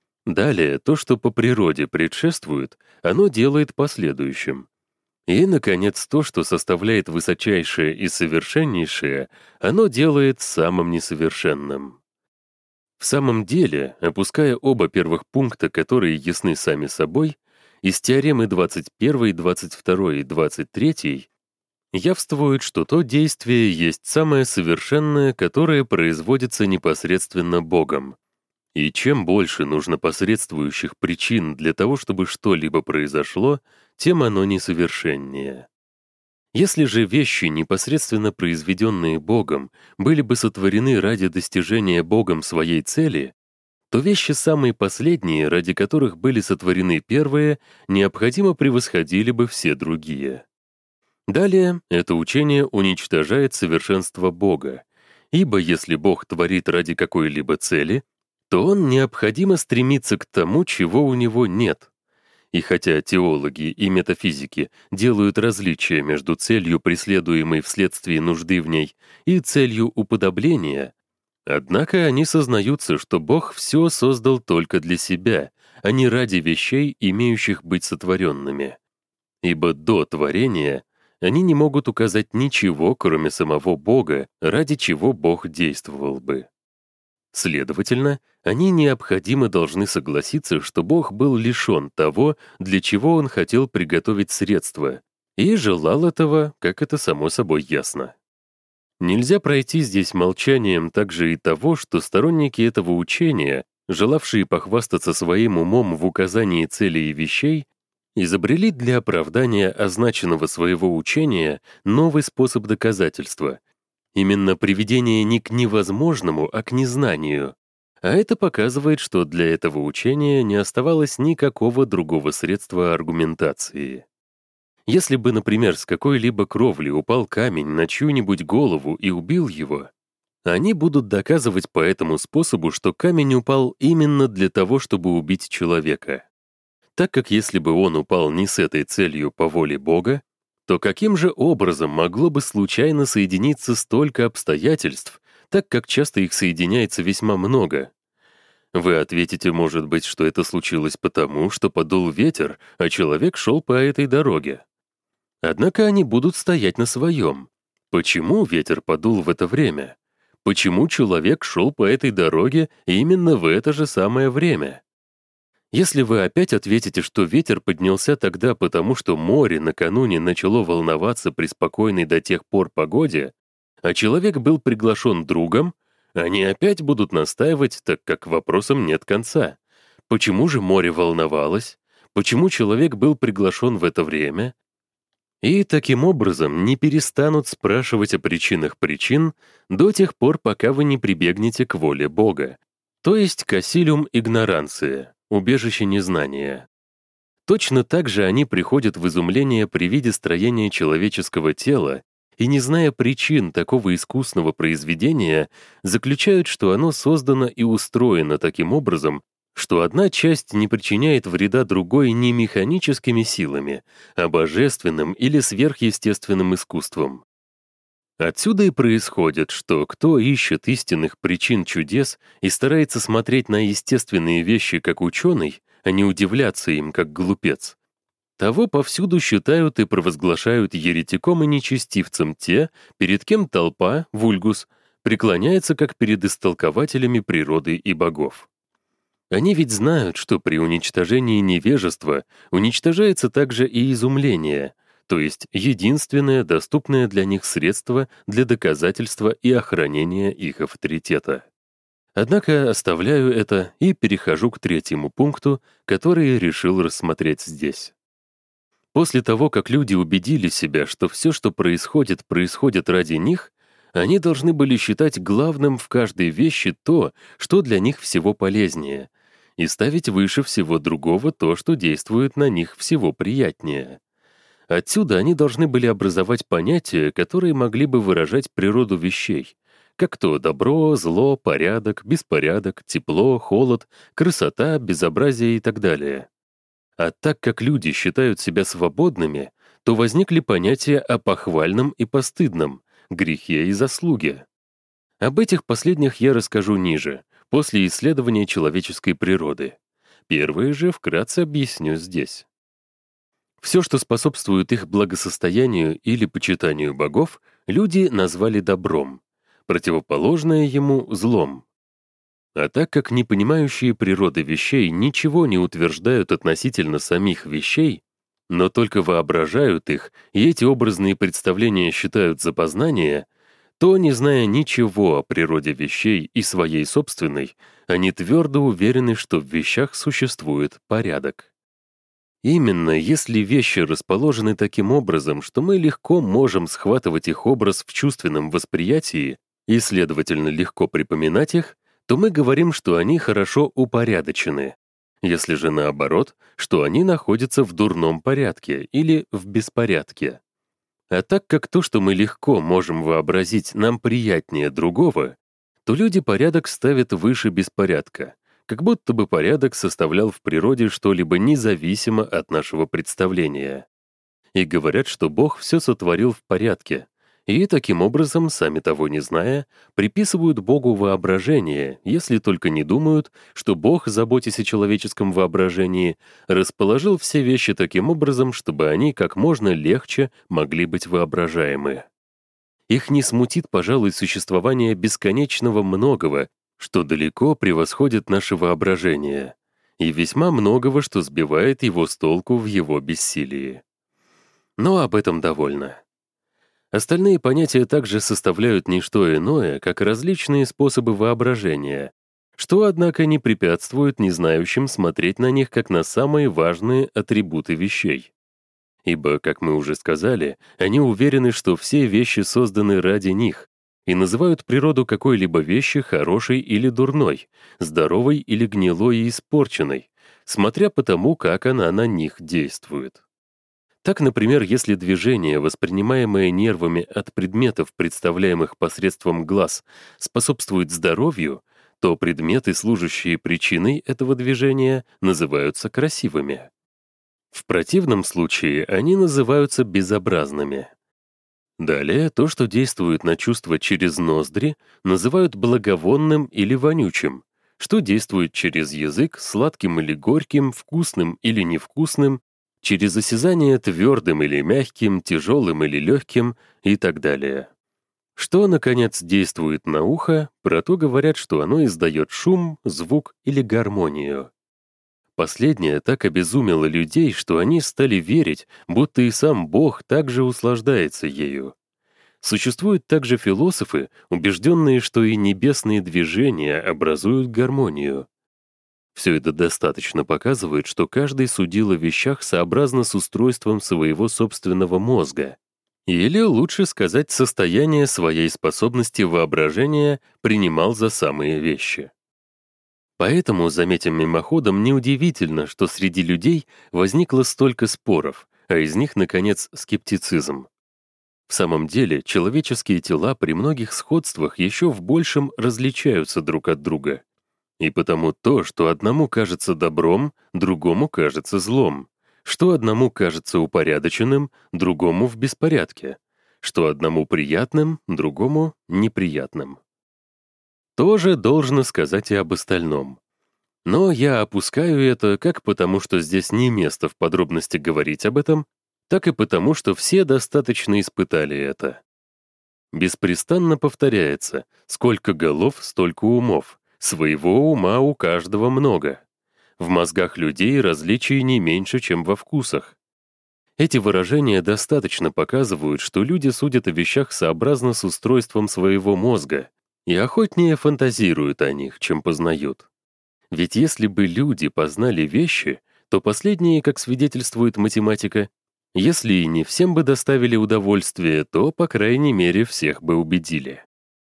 Далее, то, что по природе предшествует, оно делает последующим. И, наконец, то, что составляет высочайшее и совершеннейшее, оно делает самым несовершенным. В самом деле, опуская оба первых пункта, которые ясны сами собой, из теоремы двадцать первой, двадцать второй и двадцать третьей явствует, что то действие есть самое совершенное, которое производится непосредственно Богом. И чем больше нужно посредствующих причин для того, чтобы что-либо произошло, тем оно несовершеннее. Если же вещи, непосредственно произведенные Богом, были бы сотворены ради достижения Богом своей цели, то вещи самые последние, ради которых были сотворены первые, необходимо превосходили бы все другие. Далее, это учение уничтожает совершенство Бога, ибо если Бог творит ради какой-либо цели, то Он необходимо стремится к тому, чего у Него нет. И хотя теологи и метафизики делают различия между целью, преследуемой вследствие нужды в ней, и целью уподобления, однако они сознаются, что Бог все создал только для себя, а не ради вещей, имеющих быть сотворенными. Ибо до творения они не могут указать ничего, кроме самого Бога, ради чего Бог действовал бы. Следовательно, они необходимо должны согласиться, что Бог был лишен того, для чего Он хотел приготовить средства, и желал этого, как это само собой ясно. Нельзя пройти здесь молчанием также и того, что сторонники этого учения, желавшие похвастаться своим умом в указании целей и вещей, изобрели для оправдания означенного своего учения новый способ доказательства, именно приведение не к невозможному, а к незнанию, А это показывает, что для этого учения не оставалось никакого другого средства аргументации. Если бы, например, с какой-либо кровли упал камень на чью-нибудь голову и убил его, они будут доказывать по этому способу, что камень упал именно для того, чтобы убить человека. Так как если бы он упал не с этой целью по воле Бога, то каким же образом могло бы случайно соединиться столько обстоятельств, так как часто их соединяется весьма много? Вы ответите, может быть, что это случилось потому, что подул ветер, а человек шел по этой дороге. Однако они будут стоять на своем. Почему ветер подул в это время? Почему человек шел по этой дороге именно в это же самое время? Если вы опять ответите, что ветер поднялся тогда потому, что море накануне начало волноваться при спокойной до тех пор погоде, а человек был приглашен другом, они опять будут настаивать, так как вопросам нет конца. Почему же море волновалось? Почему человек был приглашен в это время? И таким образом не перестанут спрашивать о причинах причин до тех пор, пока вы не прибегнете к воле Бога, то есть к асилиум игноранции, убежище незнания. Точно так же они приходят в изумление при виде строения человеческого тела и, не зная причин такого искусного произведения, заключают, что оно создано и устроено таким образом, что одна часть не причиняет вреда другой не механическими силами, а божественным или сверхъестественным искусством. Отсюда и происходит, что кто ищет истинных причин чудес и старается смотреть на естественные вещи как ученый, а не удивляться им как глупец, того повсюду считают и провозглашают еретиком и нечестивцем те, перед кем толпа, вульгус, преклоняется как перед истолкователями природы и богов. Они ведь знают, что при уничтожении невежества уничтожается также и изумление, то есть единственное доступное для них средство для доказательства и охранения их авторитета. Однако оставляю это и перехожу к третьему пункту, который решил рассмотреть здесь. После того, как люди убедили себя, что все, что происходит, происходит ради них, они должны были считать главным в каждой вещи то, что для них всего полезнее, и ставить выше всего другого то, что действует на них всего приятнее. Отсюда они должны были образовать понятия, которые могли бы выражать природу вещей, как то добро, зло, порядок, беспорядок, тепло, холод, красота, безобразие и так далее. А так как люди считают себя свободными, то возникли понятия о похвальном и постыдном, грехе и заслуге. Об этих последних я расскажу ниже, после исследования человеческой природы. Первые же вкратце объясню здесь. Все, что способствует их благосостоянию или почитанию богов, люди назвали добром, противоположное ему — злом. А так как непонимающие природы вещей ничего не утверждают относительно самих вещей, но только воображают их, и эти образные представления считают за познание, то, не зная ничего о природе вещей и своей собственной, они твердо уверены, что в вещах существует порядок. Именно если вещи расположены таким образом, что мы легко можем схватывать их образ в чувственном восприятии и, следовательно, легко припоминать их, то мы говорим, что они хорошо упорядочены. Если же наоборот, что они находятся в дурном порядке или в беспорядке. А так как то, что мы легко можем вообразить, нам приятнее другого, то люди порядок ставят выше беспорядка, как будто бы порядок составлял в природе что-либо независимо от нашего представления. И говорят, что Бог все сотворил в порядке, и таким образом, сами того не зная, приписывают Богу воображение, если только не думают, что Бог, заботясь о человеческом воображении, расположил все вещи таким образом, чтобы они как можно легче могли быть воображаемы. Их не смутит, пожалуй, существование бесконечного многого, что далеко превосходит наше воображение, и весьма многого, что сбивает его с толку в его бессилии. Но об этом довольно. Остальные понятия также составляют не что иное, как различные способы воображения, что, однако, не препятствует незнающим смотреть на них как на самые важные атрибуты вещей. Ибо, как мы уже сказали, они уверены, что все вещи созданы ради них, и называют природу какой-либо вещи хорошей или дурной, здоровой или гнилой и испорченной, смотря по тому, как она на них действует. Так, например, если движение, воспринимаемое нервами от предметов, представляемых посредством глаз, способствует здоровью, то предметы, служащие причиной этого движения, называются красивыми. В противном случае они называются безобразными. Далее, то, что действует на чувства через ноздри, называют благовонным или вонючим, что действует через язык сладким или горьким, вкусным или невкусным, через осязание твердым или мягким, тяжелым или легким и так далее. Что, наконец, действует на ухо, про то говорят, что оно издает шум, звук или гармонию. Последнее так обезумело людей, что они стали верить, будто и сам Бог также услаждается ею. Существуют также философы, убежденные, что и небесные движения образуют гармонию. Все это достаточно показывает, что каждый судил о вещах сообразно с устройством своего собственного мозга. Или, лучше сказать, состояние своей способности воображения принимал за самые вещи. Поэтому, заметим мимоходом, неудивительно, что среди людей возникло столько споров, а из них, наконец, скептицизм. В самом деле, человеческие тела при многих сходствах еще в большем различаются друг от друга. И потому то, что одному кажется добром, другому кажется злом, что одному кажется упорядоченным, другому в беспорядке, что одному приятным, другому неприятным. Тоже должно сказать и об остальном. Но я опускаю это как потому, что здесь не место в подробности говорить об этом, так и потому, что все достаточно испытали это. Беспрестанно повторяется: сколько голов, столько умов. Своего ума у каждого много. В мозгах людей различий не меньше, чем во вкусах. Эти выражения достаточно показывают, что люди судят о вещах сообразно с устройством своего мозга и охотнее фантазируют о них, чем познают. Ведь если бы люди познали вещи, то последние, как свидетельствует математика, если и не всем бы доставили удовольствие, то, по крайней мере, всех бы убедили.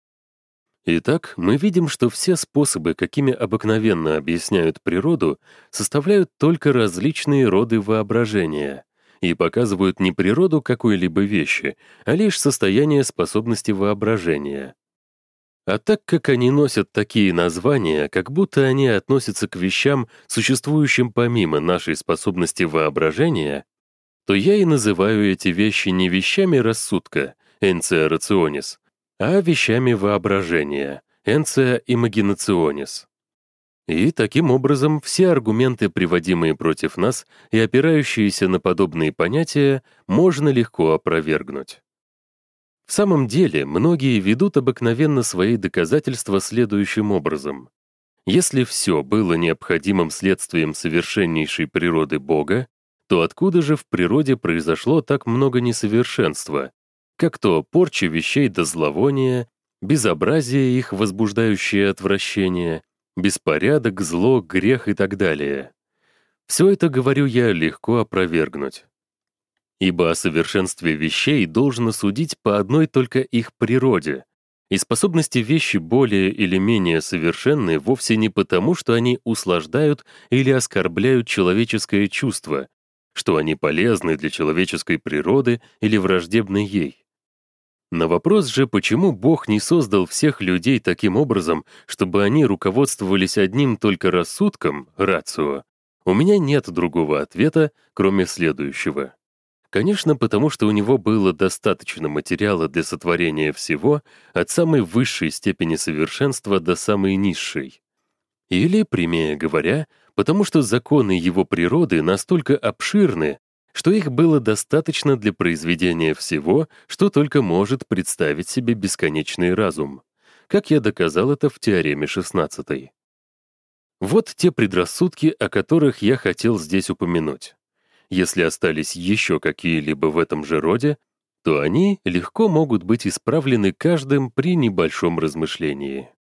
Итак, мы видим, что все способы, какими обыкновенно объясняют природу, составляют только различные роды воображения и показывают не природу какой-либо вещи, а лишь состояние способности воображения. А так как они носят такие названия, как будто они относятся к вещам, существующим помимо нашей способности воображения, то я и называю эти вещи не вещами рассудка, «энция рационис», а вещами воображения, «энция имагинационис». И таким образом все аргументы, приводимые против нас и опирающиеся на подобные понятия, можно легко опровергнуть. В самом деле, многие ведут обыкновенно свои доказательства следующим образом. Если все было необходимым следствием совершеннейшей природы Бога, то откуда же в природе произошло так много несовершенства, как то порча вещей до зловония, безобразие их, возбуждающее отвращение, беспорядок, зло, грех и так далее. Все это, говорю я, легко опровергнуть. Ибо о совершенстве вещей должно судить по одной только их природе, и способности вещи более или менее совершенны вовсе не потому, что они услаждают или оскорбляют человеческое чувство, что они полезны для человеческой природы или враждебны ей. На вопрос же, почему Бог не создал всех людей таким образом, чтобы они руководствовались одним только рассудком, рацио, у меня нет другого ответа, кроме следующего. Конечно, потому что у него было достаточно материала для сотворения всего от самой высшей степени совершенства до самой низшей. Или, прямее говоря, потому что законы его природы настолько обширны, что их было достаточно для произведения всего, что только может представить себе бесконечный разум, как я доказал это в теореме шестнадцатой. Вот те предрассудки, о которых я хотел здесь упомянуть. Если остались еще какие-либо в этом же роде, то они легко могут быть исправлены каждым при небольшом размышлении.